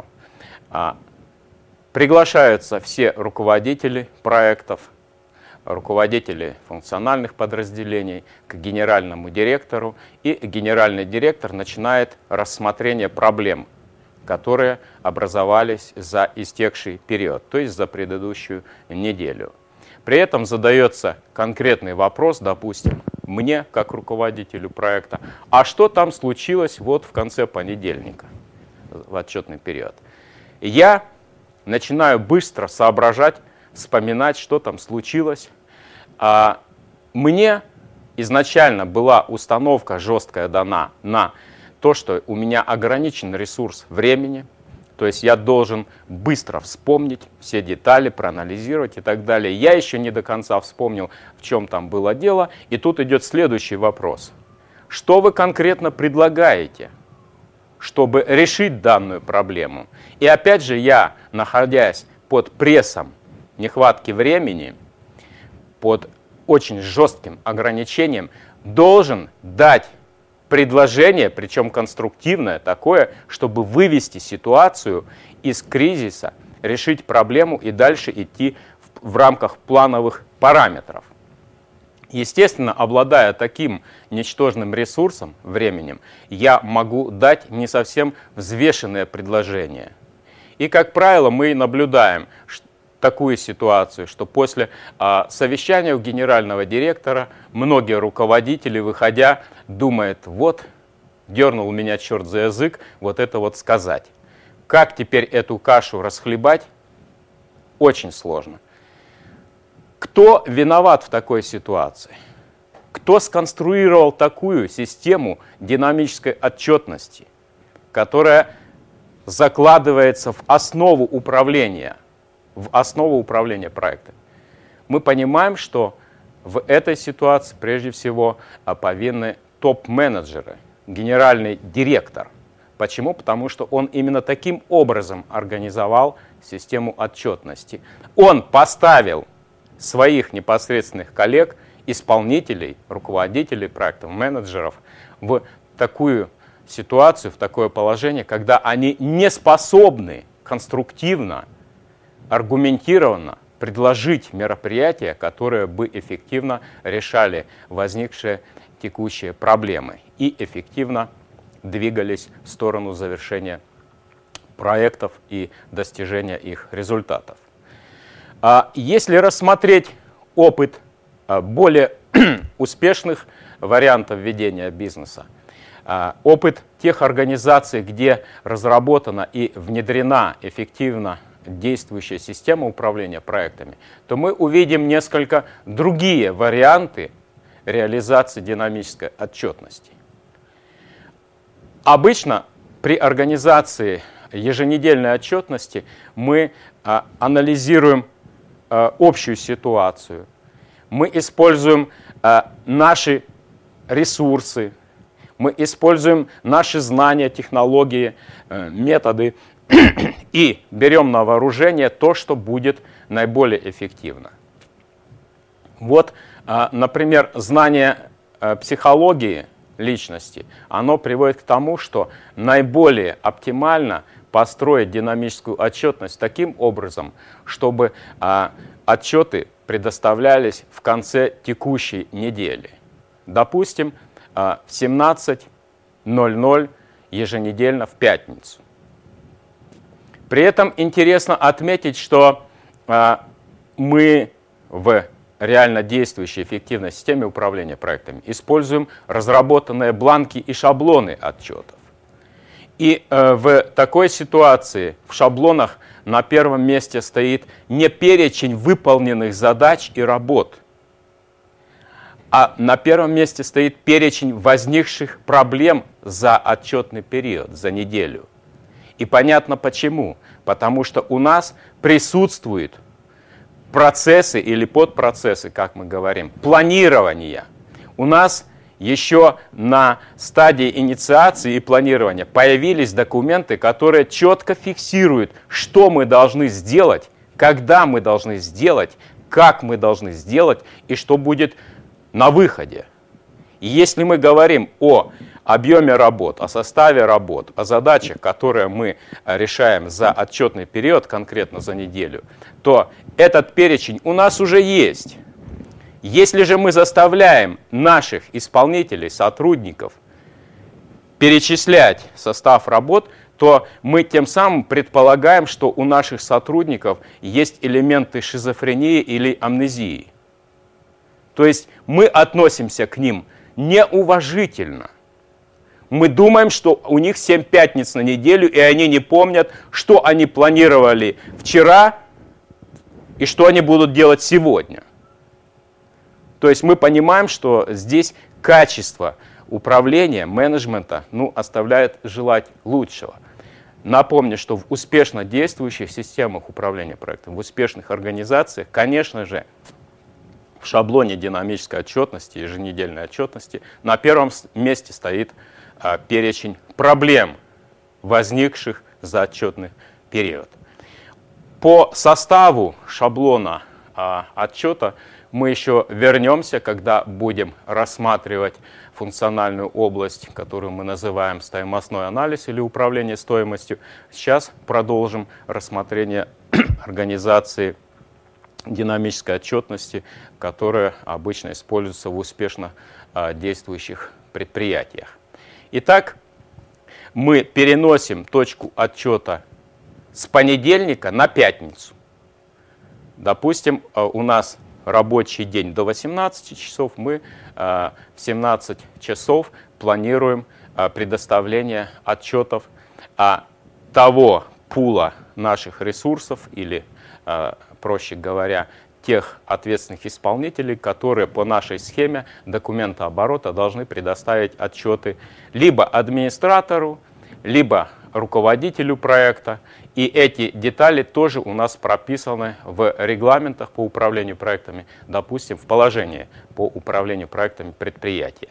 Приглашаются все руководители проектов, руководители функциональных подразделений к генеральному директору, и генеральный директор начинает рассмотрение проблем, которые образовались за истекший период, то есть за предыдущую неделю. При этом задается конкретный вопрос, допустим, мне, как руководителю проекта, а что там случилось вот в конце понедельника, в отчетный период. Я начинаю быстро соображать, вспоминать, что там случилось. А мне изначально была установка жесткая дана на то, что у меня ограничен ресурс времени, то есть я должен быстро вспомнить все детали, проанализировать и так далее. Я еще не до конца вспомнил, в чем там было дело, и тут идет следующий вопрос. Что вы конкретно предлагаете, чтобы решить данную проблему? И опять же я, находясь под прессом нехватки времени, под очень жестким ограничением, должен дать предложение, причем конструктивное такое, чтобы вывести ситуацию из кризиса, решить проблему и дальше идти в, в рамках плановых параметров. Естественно, обладая таким ничтожным ресурсом, временем, я могу дать не совсем взвешенное предложение. И, как правило, мы наблюдаем такую ситуацию, что после а, совещания у генерального директора многие руководители, выходя, думают, вот, дернул меня черт за язык, вот это вот сказать. Как теперь эту кашу расхлебать? Очень сложно. Кто виноват в такой ситуации? Кто сконструировал такую систему динамической отчетности, которая закладывается в основу управления, в основу управления проектом? Мы понимаем, что в этой ситуации прежде всего повинны топ-менеджеры, генеральный директор. Почему? Потому что он именно таким образом организовал систему отчетности. Он поставил своих непосредственных коллег, исполнителей, руководителей проектов, менеджеров в такую ситуацию, в такое положение, когда они не способны конструктивно, аргументированно предложить мероприятия, которые бы эффективно решали возникшие текущие проблемы и эффективно двигались в сторону завершения проектов и достижения их результатов. Если рассмотреть опыт более успешных вариантов ведения бизнеса, опыт тех организаций, где разработана и внедрена эффективно действующая система управления проектами, то мы увидим несколько другие варианты реализации динамической отчетности. Обычно при организации еженедельной отчетности мы а, анализируем а, общую ситуацию, мы используем а, наши ресурсы, мы используем наши знания, технологии, а, методы и берем на вооружение то, что будет наиболее эффективно. Вот, а, например, знание а, психологии личности, оно приводит к тому, что наиболее оптимально построить динамическую отчетность таким образом, чтобы а, отчеты предоставлялись в конце текущей недели. Допустим, а, в семнадцать ноль ноль еженедельно в пятницу. При этом интересно отметить, что а, мы в реально действующей эффективной системе управления проектами используем разработанные бланки и шаблоны отчетов. И э, в такой ситуации в шаблонах на первом месте стоит не перечень выполненных задач и работ, а на первом месте стоит перечень возникших проблем за отчетный период, за неделю. И понятно почему. Потому что у нас присутствует процессы или подпроцессы, как мы говорим, планирования. У нас еще на стадии инициации и планирования появились документы, которые четко фиксируют, что мы должны сделать, когда мы должны сделать, как мы должны сделать и что будет на выходе. И если мы говорим о объеме работ, о составе работ, о задачах, которые мы решаем за отчетный период, конкретно за неделю, то этот перечень у нас уже есть. Если же мы заставляем наших исполнителей, сотрудников перечислять состав работ, то мы тем самым предполагаем, что у наших сотрудников есть элементы шизофрении или амнезии. То есть мы относимся к ним неуважительно. Мы думаем, что у них семь пятниц на неделю, и они не помнят, что они планировали вчера и что они будут делать сегодня. То есть мы понимаем, что здесь качество управления, менеджмента, ну, оставляет желать лучшего. Напомню, что в успешно действующих системах управления проектом, в успешных организациях, конечно же, в шаблоне динамической отчетности, еженедельной отчетности, на первом месте стоит а, перечень проблем, возникших за отчетный период. По составу шаблона а, отчета мы еще вернемся, когда будем рассматривать функциональную область, которую мы называем стоимостной анализ или управление стоимостью. Сейчас продолжим рассмотрение организации динамической отчетности, которая обычно используется в успешно действующих предприятиях. Итак, мы переносим точку отчета с понедельника на пятницу. Допустим, у нас рабочий день до восемнадцати часов, мы в семнадцать часов планируем предоставление отчетов того пула наших ресурсов или, проще говоря, тех ответственных исполнителей, которые по нашей схеме документооборота должны предоставить отчеты либо администратору, либо руководителю проекта. И эти детали тоже у нас прописаны в регламентах по управлению проектами, допустим, в положении по управлению проектами предприятия.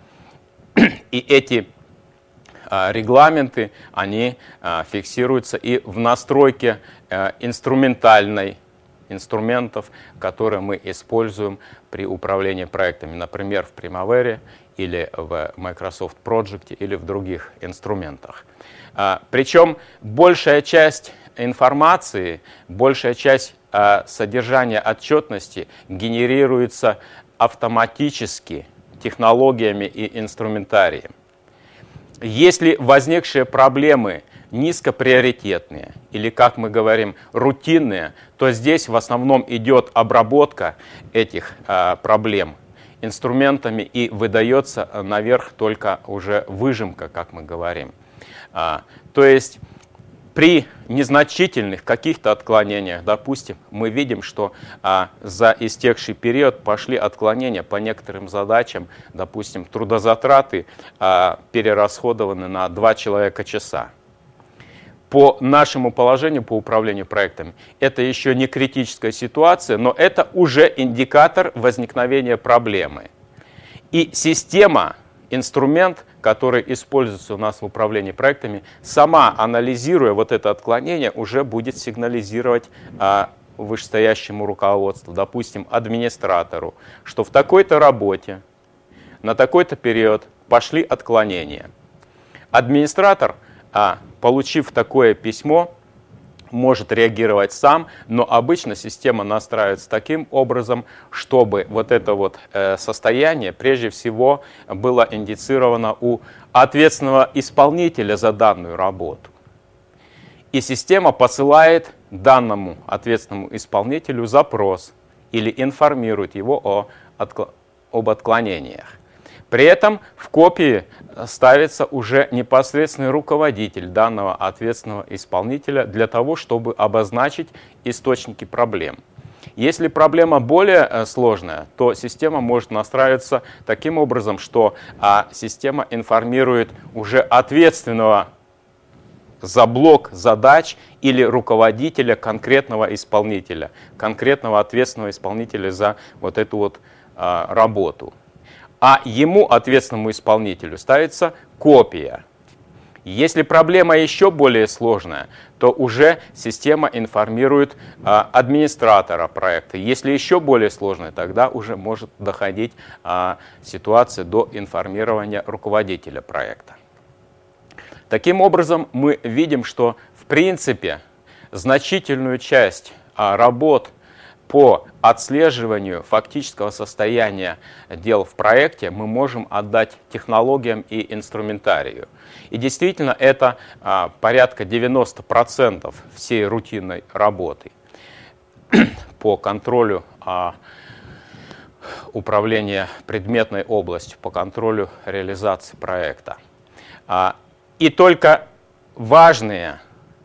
И эти а, регламенты, они а, фиксируются и в настройке а, инструментальной инструментов, которые мы используем при управлении проектами, например, в Primavera или в Microsoft Project или в других инструментах. Причем большая часть информации, большая часть содержания отчетности генерируется автоматически технологиями и инструментарием. Если возникшие проблемы низкоприоритетные или, как мы говорим, рутинные, то здесь в основном идет обработка этих а, проблем инструментами и выдается наверх только уже выжимка, как мы говорим. А, то есть при незначительных каких-то отклонениях, допустим, мы видим, что а, за истекший период пошли отклонения по некоторым задачам, допустим, трудозатраты а, перерасходованы на два человека часа. По нашему положению по управлению проектами это еще не критическая ситуация, но это уже индикатор возникновения проблемы. И система, инструмент, который используется у нас в управлении проектами, сама, анализируя вот это отклонение, уже будет сигнализировать а, вышестоящему руководству, допустим, администратору, что в такой-то работе на такой-то период пошли отклонения. Администратор, а, получив такое письмо, может реагировать сам, но обычно система настраивается таким образом, чтобы вот это вот э, состояние прежде всего было индицировано у ответственного исполнителя за данную работу. И система посылает данному ответственному исполнителю запрос или информирует его о, откло- об отклонениях. При этом в копии ставится уже непосредственный руководитель данного ответственного исполнителя для того, чтобы обозначить источники проблем. Если проблема более сложная, то система может настраиваться таким образом, что а, система информирует уже ответственного за блок задач или руководителя конкретного исполнителя, конкретного ответственного исполнителя за вот эту вот а, работу. А ему, ответственному исполнителю, ставится копия. Если проблема еще более сложная, то уже система информирует а, администратора проекта. Если еще более сложная, тогда уже может доходить а, ситуация до информирования руководителя проекта. Таким образом, мы видим, что в принципе значительную часть а, работ по отслеживанию фактического состояния дел в проекте мы можем отдать технологиям и инструментарию. И действительно, это а, порядка девяноста процентов всей рутинной работы по контролю а, управления предметной областью, по контролю реализации проекта. А, и только важные,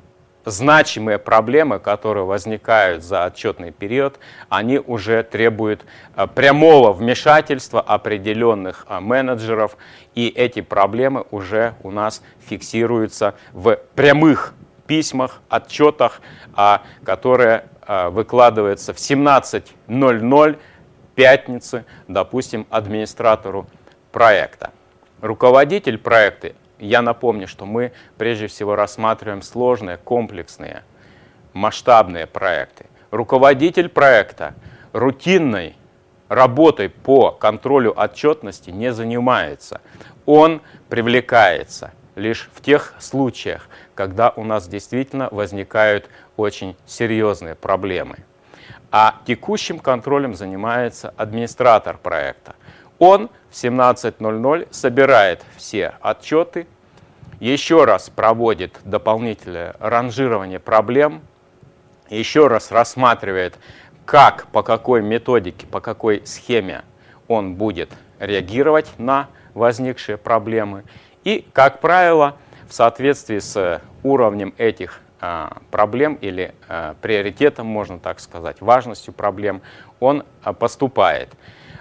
значимые проблемы, которые возникают за отчетный период, они уже требуют прямого вмешательства определенных менеджеров, и эти проблемы уже у нас фиксируются в прямых письмах, отчетах, которые выкладываются в семнадцать ноль ноль пятницы, допустим, администратору проекта. Руководитель проекта, я напомню, что мы прежде всего рассматриваем сложные, комплексные, масштабные проекты. Руководитель проекта рутинной работой по контролю отчетности не занимается. Он привлекается лишь в тех случаях, когда у нас действительно возникают очень серьезные проблемы. А текущим контролем занимается администратор проекта. Он в семнадцать ноль ноль собирает все отчеты, еще раз проводит дополнительное ранжирование проблем, еще раз рассматривает, как, по какой методике, по какой схеме он будет реагировать на возникшие проблемы. И, как правило, в соответствии с уровнем этих а, проблем или а, приоритетом, можно так сказать, важностью проблем, он а, поступает.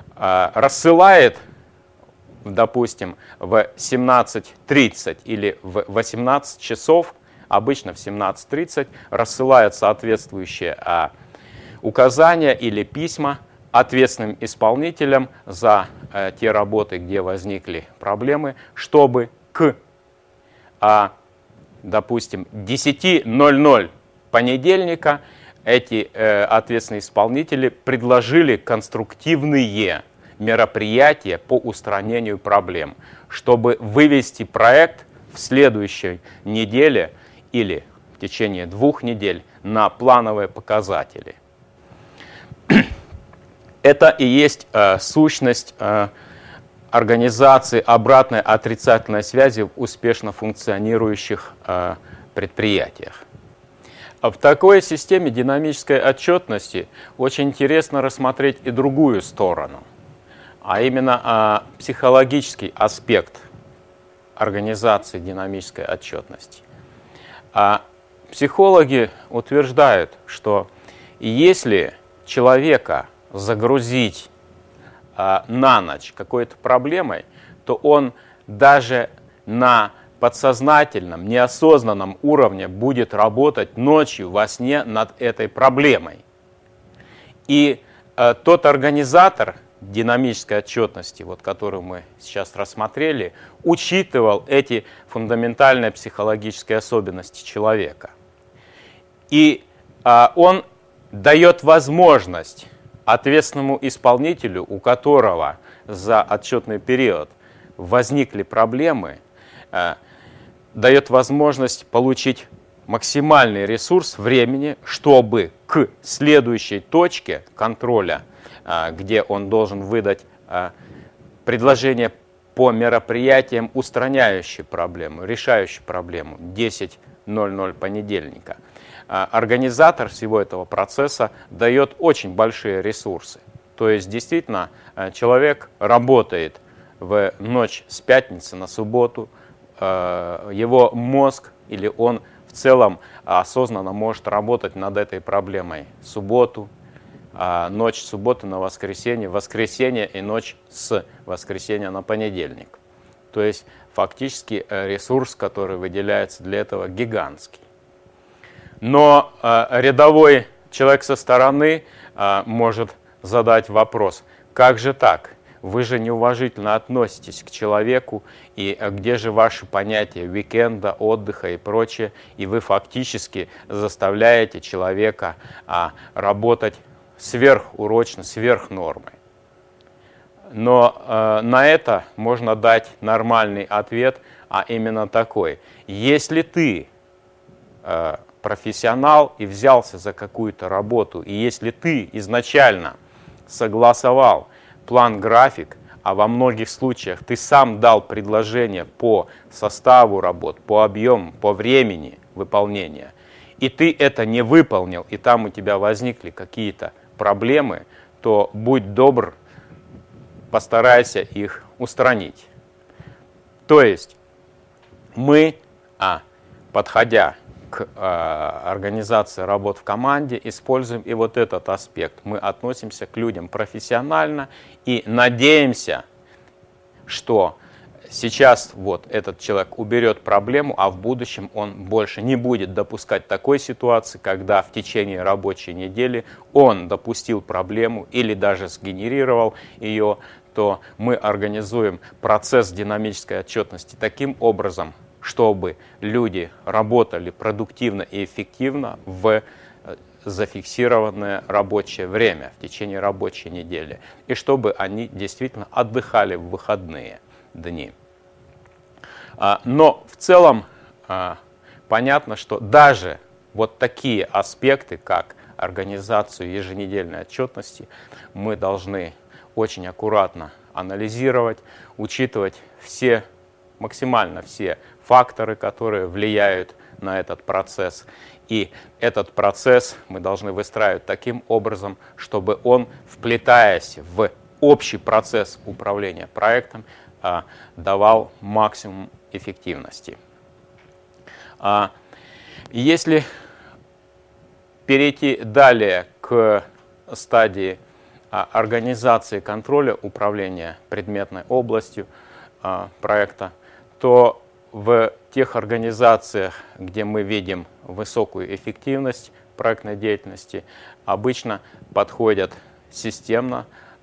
Рассылает, допустим, в семнадцать тридцать или в восемнадцать часов, обычно в семнадцать тридцать, рассылает соответствующие а, указания или письма ответственным исполнителям за а, те работы, где возникли проблемы, чтобы к, а, допустим, десяти ноль ноль понедельника эти э, ответственные исполнители предложили конструктивные мероприятия по устранению проблем, чтобы вывести проект в следующей неделе или в течение двух недель на плановые показатели. Это и есть э, сущность э, организации обратной отрицательной связи в успешно функционирующих э, предприятиях. В такой системе динамической отчетности очень интересно рассмотреть и другую сторону, а именно а, психологический аспект организации динамической отчетности. А психологи утверждают, что если человека загрузить а, на ночь какой-то проблемой, то он даже на подсознательном, неосознанном уровне будет работать ночью во сне над этой проблемой. И э, тот организатор динамической отчетности, вот, которую мы сейчас рассмотрели, учитывал эти фундаментальные психологические особенности человека. И э, он дает возможность ответственному исполнителю, у которого за отчетный период возникли проблемы, э, дает возможность получить максимальный ресурс времени, чтобы к следующей точке контроля, где он должен выдать предложение по мероприятиям, устраняющие проблему, решающие проблему, десять ноль ноль понедельника. Организатор всего этого процесса дает очень большие ресурсы. То есть действительно человек работает в ночь с пятницы на субботу, его мозг или он в целом осознанно может работать над этой проблемой в субботу, ночь с субботы на воскресенье, воскресенье и ночь с воскресенья на понедельник. То есть фактически ресурс, который выделяется для этого, гигантский. Но рядовой человек со стороны может задать вопрос: как же так? вы же неуважительно относитесь к человеку, и где же ваши понятия уикенда, отдыха и прочее, и вы фактически заставляете человека а, работать сверхурочно, сверх нормы. Но э, на это можно дать нормальный ответ, а именно такой. Если ты э, профессионал и взялся за какую-то работу, и если ты изначально согласовал план-график, а во многих случаях ты сам дал предложение по составу работ, по объему, по времени выполнения, и ты это не выполнил, и там у тебя возникли какие-то проблемы, то будь добр, постарайся их устранить. То есть мы, а, подходя к э, организации работ в команде, используем и вот этот аспект. Мы относимся к людям профессионально и надеемся, что сейчас вот этот человек уберет проблему, а в будущем он больше не будет допускать такой ситуации, когда в течение рабочей недели он допустил проблему или даже сгенерировал ее, то мы организуем процесс динамической отчетности таким образом, чтобы люди работали продуктивно и эффективно в зафиксированное рабочее время в течение рабочей недели, и чтобы они действительно отдыхали в выходные дни. Но в целом понятно, что даже вот такие аспекты, как организацию еженедельной отчетности, мы должны очень аккуратно анализировать, учитывать все, максимально все факторы, которые влияют на этот процесс. И этот процесс мы должны выстраивать таким образом, чтобы он, вплетаясь в общий процесс управления проектом, давал максимум эффективности. Если перейти далее к стадии организации контроля управления предметной областью проекта, то в тех организациях, где мы видим высокую эффективность проектной деятельности, обычно подходят системно,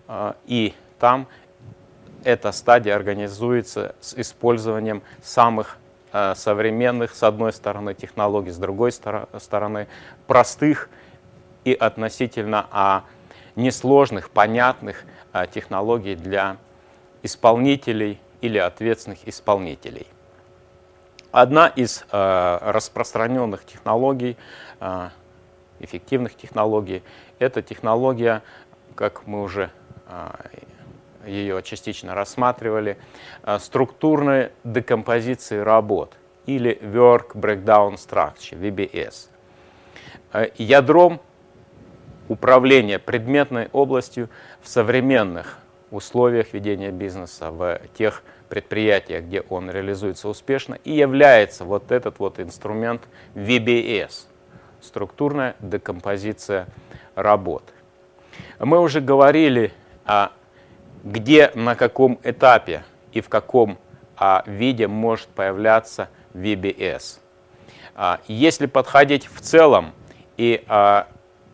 и там эта стадия организуется с использованием самых современных, с одной стороны, технологий, с другой стороны, простых и относительно а, несложных, понятных а, технологий для исполнителей или ответственных исполнителей. Одна из э, распространенных технологий, э, эффективных технологий, это технология, как мы уже э, ее частично рассматривали, э, структурной декомпозиции работ или Work Breakdown Structure, ви би эс. Э, ядром управления предметной областью в современных условиях ведения бизнеса, в тех предприятиях, где он реализуется успешно, и является вот этот вот инструмент ви би эс, структурная декомпозиция работ. Мы уже говорили, а, где, на каком этапе и в каком а, виде может появляться ви би эс. А, если подходить в целом и а,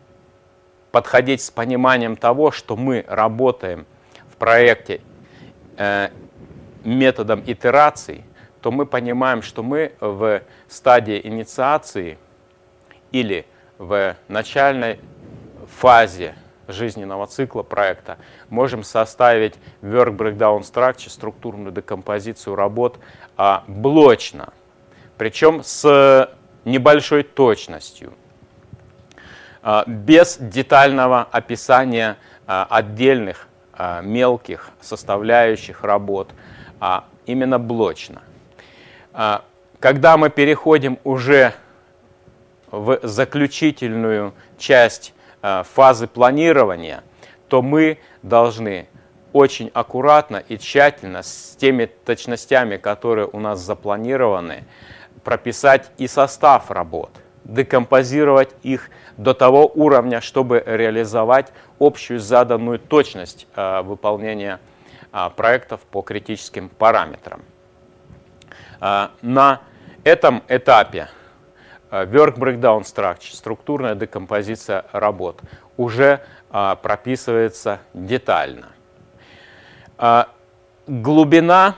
подходить с пониманием того, что мы работаем в проекте э, методом итераций, то мы понимаем, что мы в стадии инициации или в начальной фазе жизненного цикла проекта можем составить Work Breakdown Structure, структурную декомпозицию работ, а, блочно, причем с небольшой точностью, а, без детального описания а, отдельных а, мелких составляющих работ, а именно блочно. А, когда мы переходим уже в заключительную часть а, фазы планирования, то мы должны очень аккуратно и тщательно, с теми точностями, которые у нас запланированы, прописать и состав работ, декомпозировать их до того уровня, чтобы реализовать общую заданную точность а, выполнения а, проектов по критическим параметрам. А, на этом этапе а, Work Breakdown Structure, структурная декомпозиция работ, уже а, прописывается детально. Глубина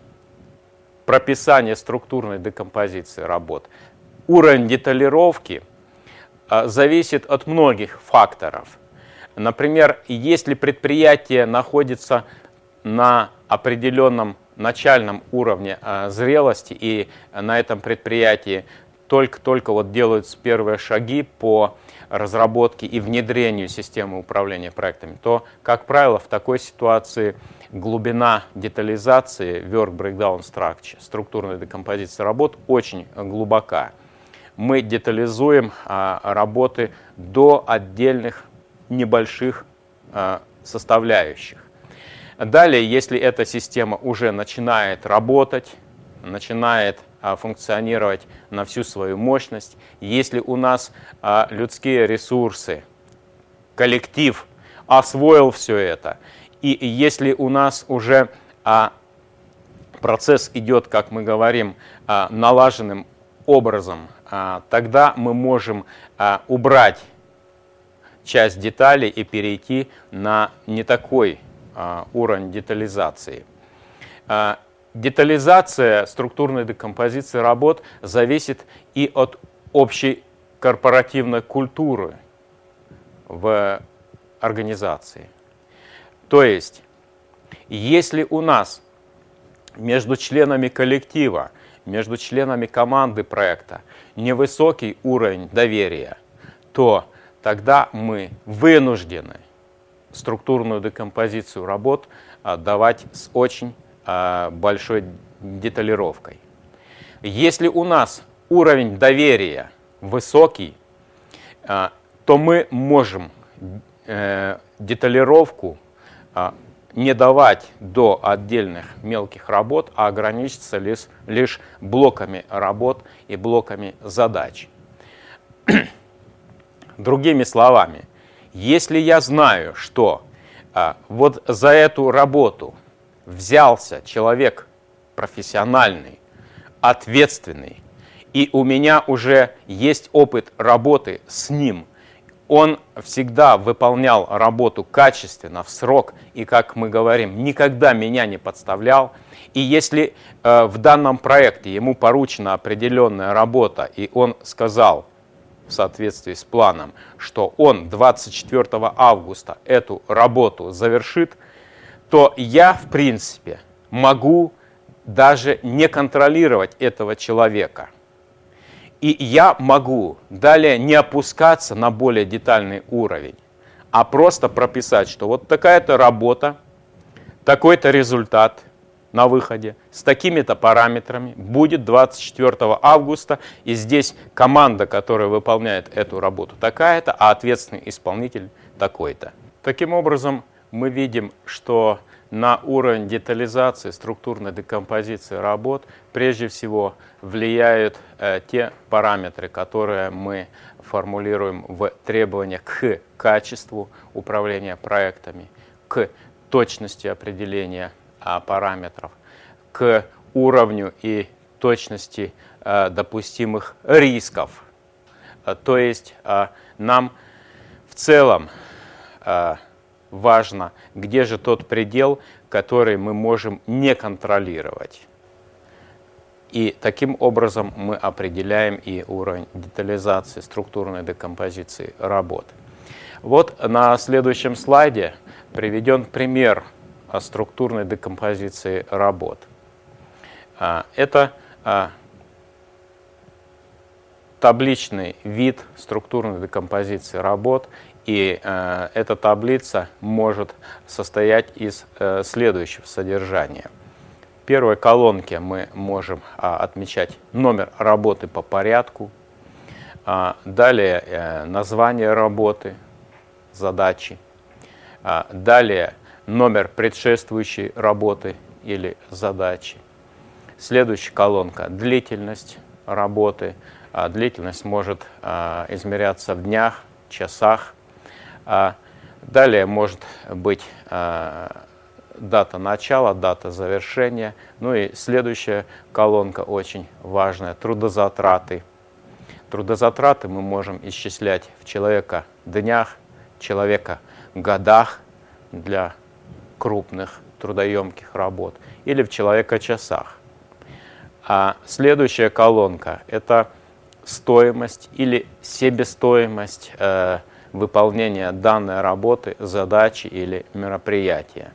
прописания структурной декомпозиции работ, уровень деталировки зависит от многих факторов. Например, если предприятие находится на определенном начальном уровне зрелости и на этом предприятии только-только вот делаются первые шаги по разработке и внедрению системы управления проектами, то, как правило, в такой ситуации глубина детализации work breakdown structure, структурной декомпозиции работ, очень глубока. Мы детализуем а, работы до отдельных небольших а, составляющих. Далее, если эта система уже начинает работать, начинает а, функционировать на всю свою мощность, если у нас а, людские ресурсы, коллектив освоил все это, и если у нас уже а, процесс идет, как мы говорим, а, налаженным образом, а, тогда мы можем а, убрать часть деталей и перейти на не такой а, уровень детализации. А, детализация структурной декомпозиции работ зависит и от общей корпоративной культуры в организации. То есть, если у нас между членами коллектива, между членами команды проекта невысокий уровень доверия, то тогда мы вынуждены структурную декомпозицию работ давать с очень большой деталировкой. Если у нас уровень доверия высокий, то мы можем деталировку не давать до отдельных мелких работ, а ограничиться лишь, лишь блоками работ и блоками задач. Другими словами, если я знаю, что а, вот за эту работу взялся человек профессиональный, ответственный, и у меня уже есть опыт работы с ним, он всегда выполнял работу качественно, в срок, и, как мы говорим, никогда меня не подставлял. И если э, в данном проекте ему поручена определенная работа, и он сказал в соответствии с планом, что он двадцать четвёртого августа эту работу завершит, то я, в принципе, могу даже не контролировать этого человека. И я могу далее не опускаться на более детальный уровень, а просто прописать, что вот такая-то работа, такой-то результат на выходе с такими-то параметрами будет двадцать четвёртого августа, и здесь команда, которая выполняет эту работу, такая-то, а ответственный исполнитель такой-то. Таким образом, мы видим, что на уровень детализации, структурной декомпозиции работ прежде всего влияют э, те параметры, которые мы формулируем в требованиях к качеству управления проектами, к точности определения э, параметров, к уровню и точности э, допустимых рисков. Э, то есть э, нам в целом э, важно, где же тот предел, который мы можем не контролировать. И таким образом мы определяем и уровень детализации, структурной декомпозиции работ. Вот на следующем слайде приведен пример структурной декомпозиции работ. Это табличный вид структурной декомпозиции работ. И э, эта таблица может состоять из э, следующего содержания. В первой колонке мы можем а, отмечать номер работы по порядку. А, далее э, название работы, задачи. А, далее номер предшествующей работы или задачи. Следующая колонка – длительность работы. А, длительность может а, измеряться в днях, часах. Далее может быть дата начала, дата завершения. Ну и следующая колонка очень важная – трудозатраты. Трудозатраты мы можем исчислять в человека днях, человека годах для крупных трудоемких работ или в человека-часах. А следующая колонка – это стоимость или себестоимость э, выполнения данной работы, задачи или мероприятия.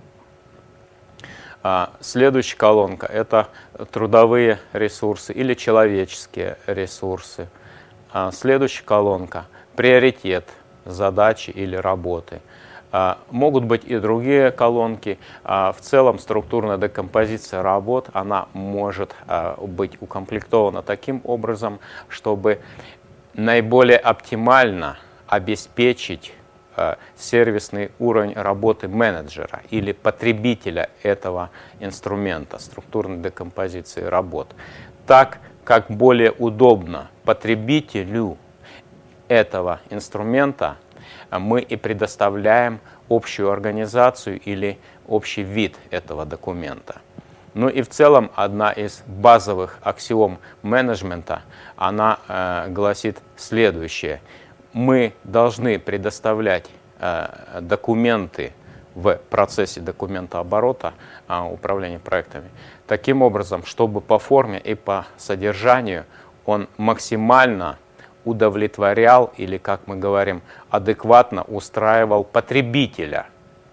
А следующая колонка – это трудовые ресурсы или человеческие ресурсы. А следующая колонка – приоритет задачи или работы. А могут быть и другие колонки. А в целом структурная декомпозиция работ она может а, быть укомплектована таким образом, чтобы наиболее оптимально обеспечить а, сервисный уровень работы менеджера или потребителя этого инструмента структурной декомпозиции работ, так как более удобно потребителю этого инструмента мы и предоставляем общую организацию или общий вид этого документа. Ну и в целом одна из базовых аксиом менеджмента, она э, гласит следующее. Мы должны предоставлять э, документы в процессе документооборота, э, управления проектами, таким образом, чтобы по форме и по содержанию он максимально удовлетворял или, как мы говорим, адекватно устраивал потребителя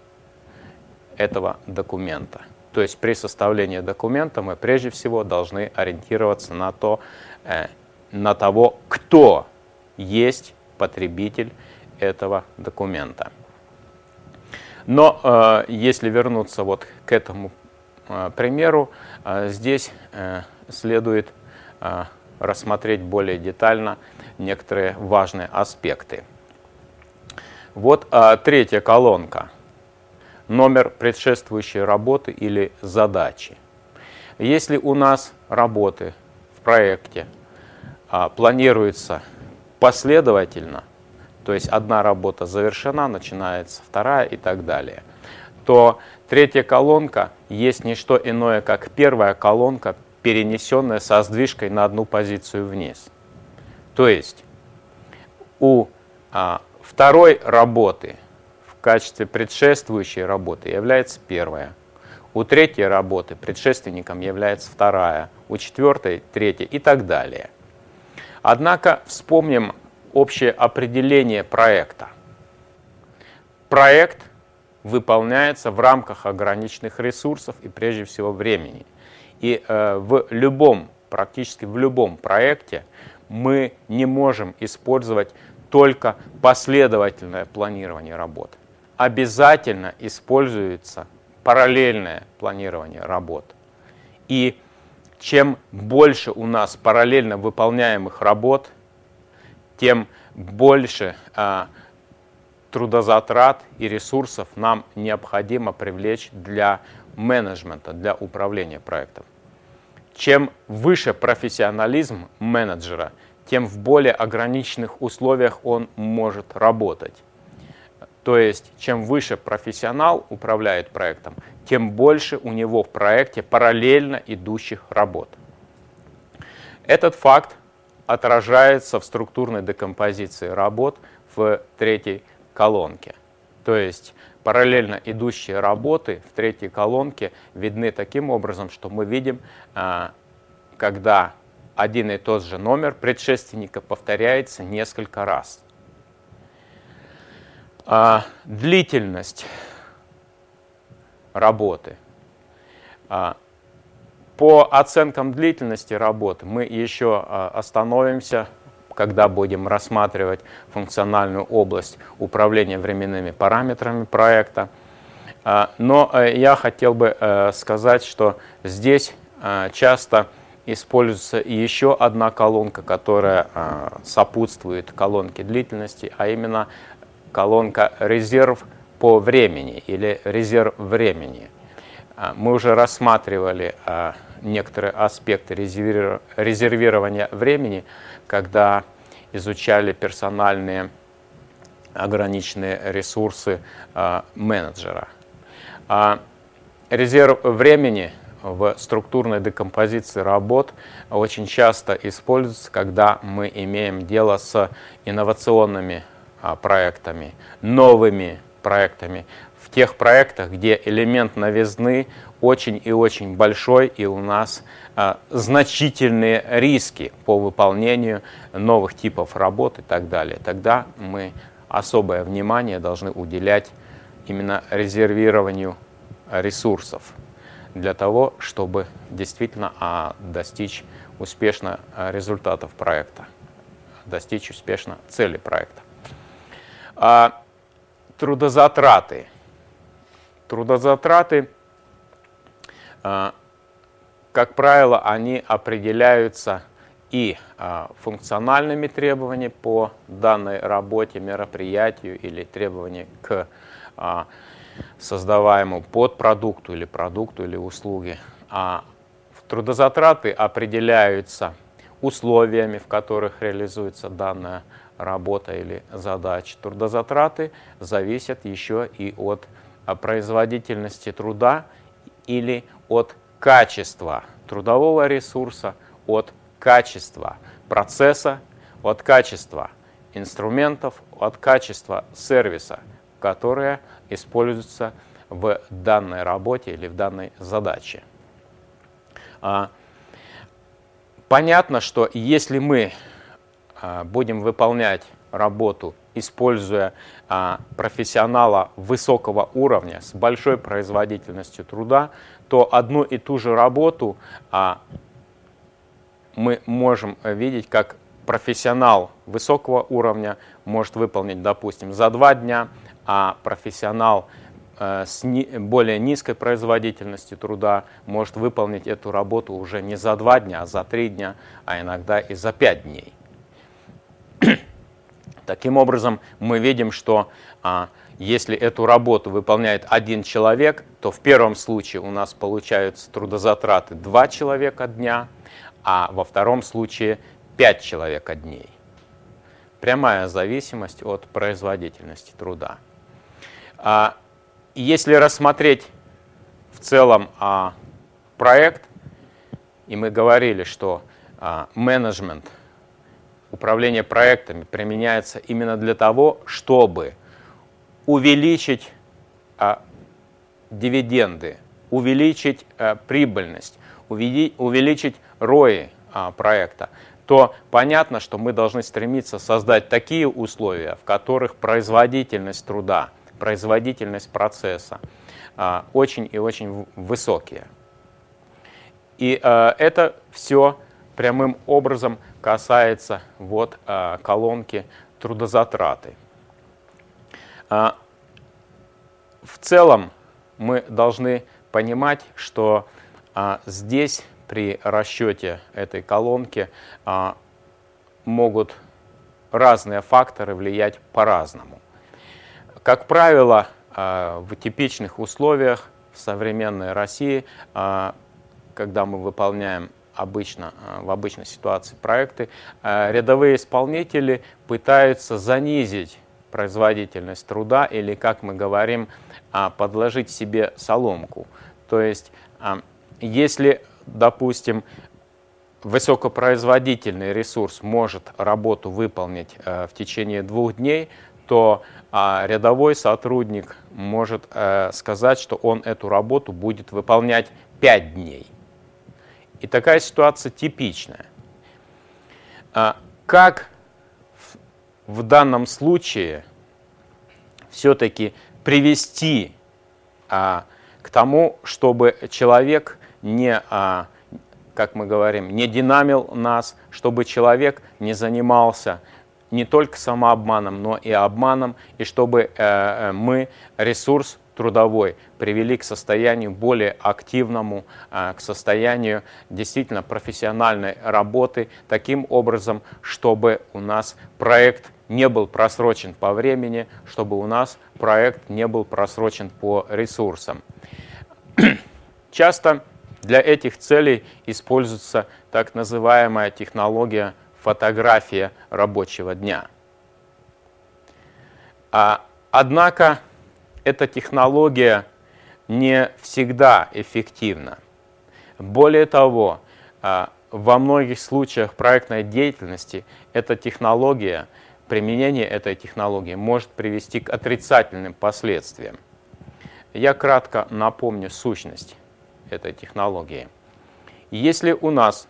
этого документа. То есть при составлении документа мы прежде всего должны ориентироваться на то, э, на того, кто есть потребитель этого документа. Но э, если вернуться вот к этому э, примеру, э, здесь э, следует э, рассмотреть более детально некоторые важные аспекты. Вот а, третья колонка. Номер предшествующей работы или задачи. Если у нас работы в проекте а, планируются последовательно, то есть одна работа завершена, начинается вторая и так далее, то третья колонка есть не что иное, как первая колонка, перенесенная со сдвижкой на одну позицию вниз. То есть у а, второй работы в качестве предшествующей работы является первая, у третьей работы предшественником является вторая, у четвертой третья и так далее. Однако вспомним общее определение проекта. Проект выполняется в рамках ограниченных ресурсов и прежде всего времени. И э, в любом, практически в любом проекте мы не можем использовать только последовательное планирование работ. Обязательно используется параллельное планирование работ. И чем больше у нас параллельно выполняемых работ, тем больше а, трудозатрат и ресурсов нам необходимо привлечь для менеджмента, для управления проектом. Чем выше профессионализм менеджера, тем в более ограниченных условиях он может работать. То есть, чем выше профессионал управляет проектом, тем больше у него в проекте параллельно идущих работ. Этот факт отражается в структурной декомпозиции работ в третьей колонке. То есть, параллельно идущие работы в третьей колонке видны таким образом, что мы видим, когда один и тот же номер предшественника повторяется несколько раз. Длительность работы. По оценкам длительности работы мы еще остановимся, когда будем рассматривать функциональную область управления временными параметрами проекта. Но я хотел бы сказать, что здесь часто используется еще одна колонка, которая сопутствует колонке длительности, а именно колонка «резерв по времени» или «резерв времени». Мы уже рассматривали некоторые аспекты резервирования времени, когда изучали персональные ограниченные ресурсы менеджера. Резерв времени в структурной декомпозиции работ очень часто используется, когда мы имеем дело с инновационными проектами, новыми проектами, в тех проектах, где элемент новизны очень и очень большой, и у нас а, значительные риски по выполнению новых типов работ и так далее. Тогда мы особое внимание должны уделять именно резервированию ресурсов для того, чтобы действительно а, достичь успешно а, результатов проекта, достичь успешно цели проекта. А, трудозатраты. Трудозатраты, а, как правило, они определяются и а, функциональными требованиями по данной работе, мероприятию или требованиями к а, создаваемому подпродукту или продукту или услуге. А трудозатраты определяются условиями, в которых реализуется данная работа или задача. Трудозатраты зависят еще и от производительности труда или от качества трудового ресурса, от качества процесса, от качества инструментов, от качества сервиса, которые используются в данной работе или в данной задаче. Понятно, что если мы будем выполнять работу, используя профессионала высокого уровня с большой производительностью труда, то одну и ту же работу мы можем видеть, как профессионал высокого уровня может выполнить, допустим, за два дня, а профессионал с более низкой производительностью труда может выполнить эту работу уже не за два дня, а за три дня, а иногда и за пять дней. Таким образом, мы видим, что а, если эту работу выполняет один человек, то в первом случае у нас получаются трудозатраты два человека дня, а во втором случае пять человека дней. Прямая зависимость от производительности труда. А, если рассмотреть в целом а, проект, и мы говорили, что а, менеджмент, управление проектами применяется именно для того, чтобы увеличить а, дивиденды, увеличить а, прибыльность, увели, увеличить рои а, проекта, то понятно, что мы должны стремиться создать такие условия, в которых производительность труда, производительность процесса а, очень и очень высокие. И а, это все прямым образом касается вот а, колонки трудозатраты. А, в целом мы должны понимать, что а, здесь при расчете этой колонки а, могут разные факторы влиять по-разному. Как правило, а, в типичных условиях в современной России, а, когда мы выполняем Обычно, в обычной ситуации проекты, рядовые исполнители пытаются занизить производительность труда или, как мы говорим, подложить себе соломку. То есть, если, допустим, высокопроизводительный ресурс может работу выполнить в течение двух дней, то рядовой сотрудник может сказать, что он эту работу будет выполнять пять дней. И такая ситуация типичная. Как в данном случае все-таки привести к тому, чтобы человек не, как мы говорим, не динамил нас, чтобы человек не занимался не только самообманом, но и обманом, и чтобы мы ресурс трудовой привели к состоянию более активному, к состоянию действительно профессиональной работы, таким образом, чтобы у нас проект не был просрочен по времени, чтобы у нас проект не был просрочен по ресурсам. Часто для этих целей используется так называемая технология фотография рабочего дня. Однако эта технология не всегда эффективна. Более того, во многих случаях проектной деятельности эта технология, применение этой технологии может привести к отрицательным последствиям. я кратко напомню сущность этой технологии. Если у нас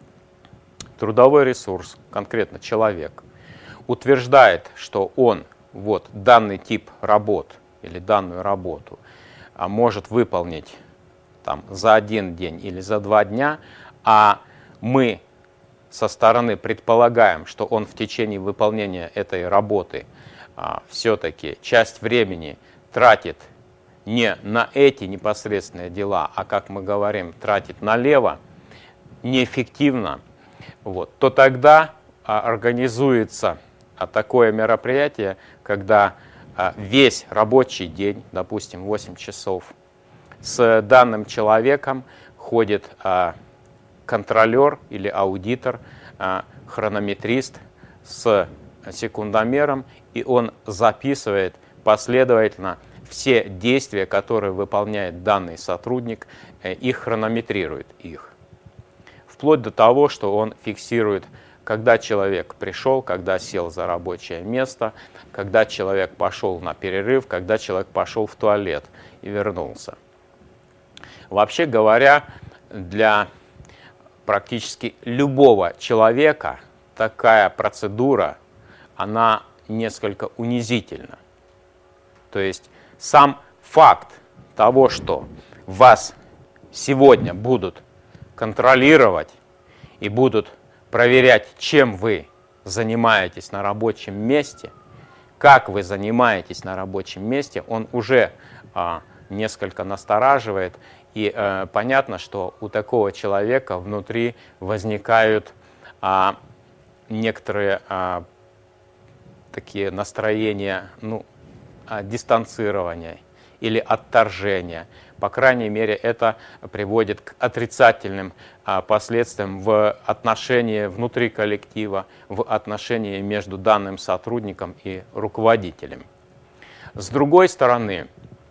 трудовой ресурс, конкретно человек, утверждает, что он вот данный тип работ или данную работу может выполнить там, за один день или за два дня, а мы со стороны предполагаем, что он в течение выполнения этой работы а, все-таки часть времени тратит не на эти непосредственные дела, а, как мы говорим, тратит налево, неэффективно, вот, то тогда а, организуется а, такое мероприятие, когда а, весь рабочий день, допустим, восемь часов, с данным человеком ходит а, контролер или аудитор, а, хронометрист с секундомером, и он записывает последовательно все действия, которые выполняет данный сотрудник, и хронометрирует их. Вплоть до того, что он фиксирует, когда человек пришел, когда сел за рабочее место, когда человек пошел на перерыв, когда человек пошел в туалет и вернулся. Вообще говоря, для практически любого человека такая процедура, она несколько унизительна. То есть сам факт того, что вас сегодня будут контролировать и будут проверять, чем вы занимаетесь на рабочем месте, как вы занимаетесь на рабочем месте, он уже а, несколько настораживает. И э, понятно, что у такого человека внутри возникают а, некоторые а, такие настроения, ну, а, дистанцирования или отторжения. По крайней мере, это приводит к отрицательным а, последствиям в отношении внутри коллектива, в отношении между данным сотрудником и руководителем. С другой стороны,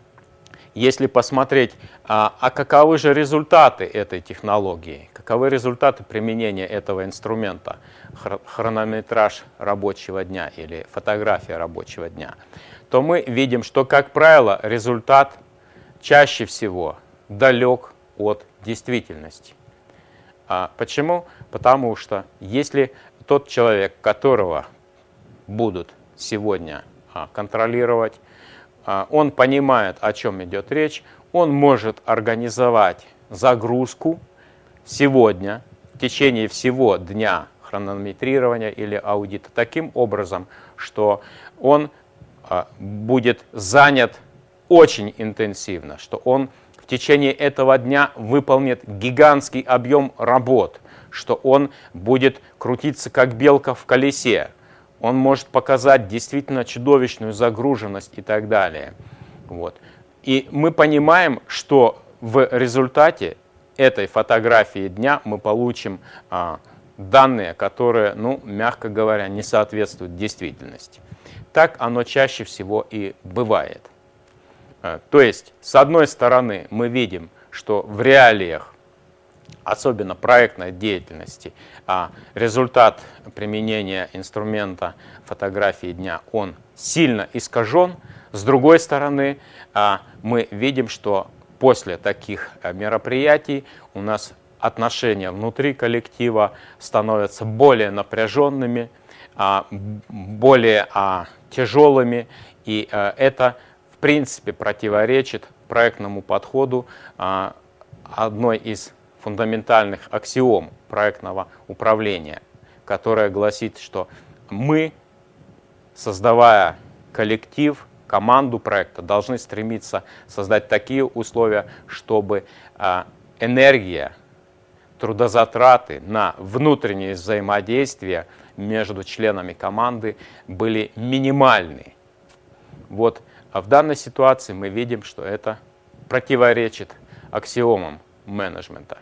если посмотреть, а, а каковы же результаты этой технологии, каковы результаты применения этого инструмента, хронометраж рабочего дня или фотография рабочего дня, то мы видим, что, как правило, результат чаще всего далек от действительности. А почему? Потому что если тот человек, которого будут сегодня а, контролировать, он понимает, о чем идет речь, он может организовать загрузку сегодня, в течение всего дня хронометрирования или аудита, таким образом, что он будет занят очень интенсивно, что он в течение этого дня выполнит гигантский объем работ, что он будет крутиться как белка в колесе, он может показать действительно чудовищную загруженность и так далее. Вот. И мы понимаем, что в результате этой фотографии дня мы получим а, данные, которые, ну, мягко говоря, не соответствуют действительности. Так оно чаще всего и бывает. А, то есть, с одной стороны, мы видим, что в реалиях, особенно проектной деятельности, а результат применения инструмента фотографии дня, он сильно искажен. С другой стороны, мы видим, что после таких мероприятий у нас отношения внутри коллектива становятся более напряженными, более тяжелыми, и это, в принципе, противоречит проектному подходу, одной из фундаментальных аксиом проектного управления, которая гласит, что мы, создавая коллектив, команду проекта, должны стремиться создать такие условия, чтобы энергия, трудозатраты на внутреннее взаимодействие между членами команды были минимальны. Вот в данной ситуации мы видим, что это противоречит аксиомам менеджмента.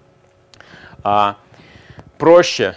А проще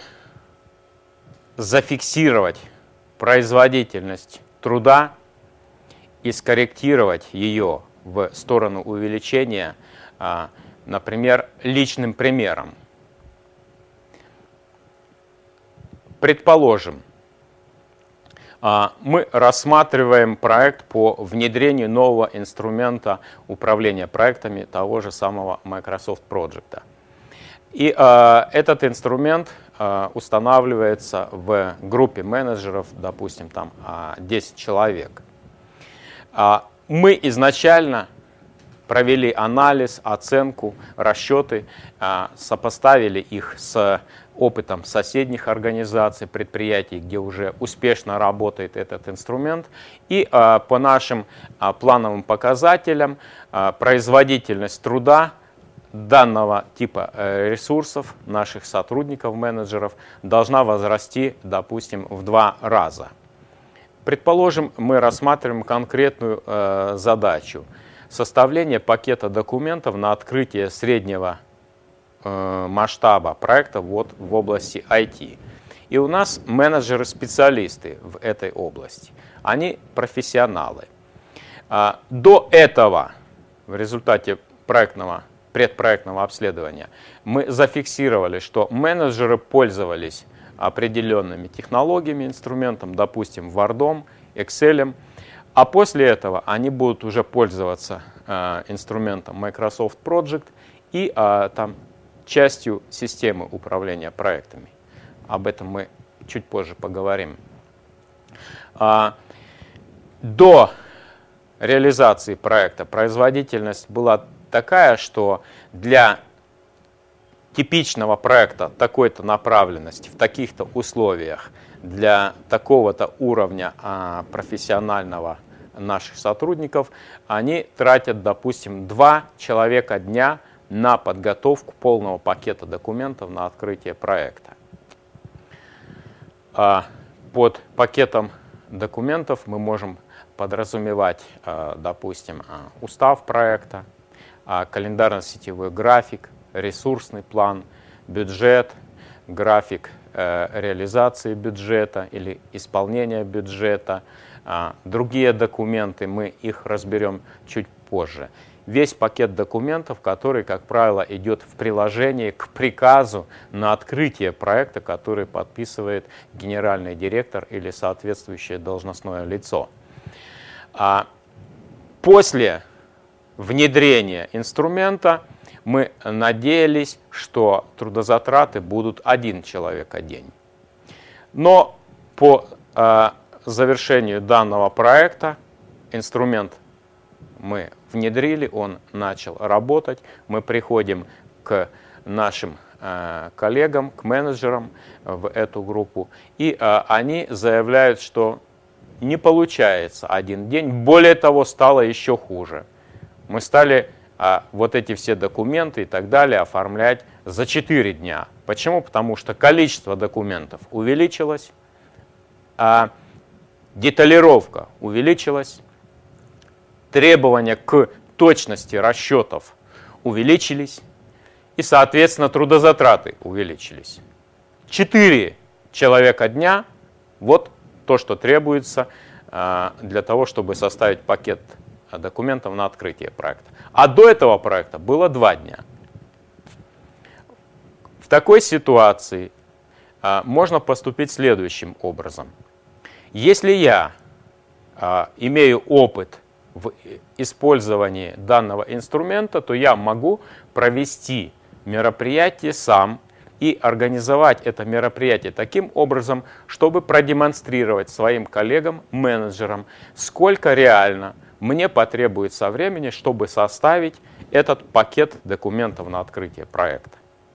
зафиксировать производительность труда и скорректировать ее в сторону увеличения, а, например, личным примером. Предположим, Мы рассматриваем проект по внедрению нового инструмента управления проектами того же самого Microsoft Project. И э, этот инструмент э, устанавливается в группе менеджеров, допустим, там десять человек. Э, мы изначально провели анализ, оценку, расчеты, э, сопоставили их с опытом соседних организаций, предприятий, где уже успешно работает этот инструмент. И э, по нашим э, плановым показателям э, производительность труда данного типа э, ресурсов наших сотрудников, менеджеров должна возрасти, допустим, в два раза. Предположим, мы рассматриваем конкретную э, задачу. Составление пакета документов на открытие среднего масштаба проекта вот в области ай ти. И у нас менеджеры-специалисты в этой области. Они профессионалы. До этого, в результате проектного, предпроектного обследования, мы зафиксировали, что менеджеры пользовались определенными технологиями, инструментом, допустим, Word, Excel, а после этого они будут уже пользоваться инструментом Microsoft Project и там частью системы управления проектами. Об этом мы чуть позже поговорим. До реализации проекта производительность была такая, что для типичного проекта такой-то направленности, в таких-то условиях, для такого-то уровня профессионального наших сотрудников, они тратят, допустим, два человека дня на подготовку полного пакета документов на открытие проекта. Под пакетом документов мы можем подразумевать, допустим, устав проекта, календарно-сетевой график, ресурсный план, бюджет, график реализации бюджета или исполнения бюджета. Другие документы, мы их разберем чуть позже. Весь пакет документов, который, как правило, идет в приложении к приказу на открытие проекта, который подписывает генеральный директор или соответствующее должностное лицо. После внедрения инструмента мы надеялись, что трудозатраты будут один человек в день. Но по завершению данного проекта инструмент мы внедрили, он начал работать, мы приходим к нашим э, коллегам, к менеджерам в эту группу, и э, они заявляют, что не получается один день, более того, стало еще хуже. Мы стали э, вот эти все документы и так далее оформлять за четыре дня. Почему? Потому что количество документов увеличилось, а деталировка увеличилась, требования к точности расчетов увеличились, и, соответственно, трудозатраты увеличились. Четыре человека дня – вот то, что требуется для того, чтобы составить пакет документов на открытие проекта. А до этого проекта было два дня. В такой ситуации можно поступить следующим образом. Если я имею опыт в использовании данного инструмента, то я могу провести мероприятие сам и организовать это мероприятие таким образом, чтобы продемонстрировать своим коллегам, менеджерам, сколько реально мне потребуется времени, чтобы составить этот пакет документов на открытие проекта.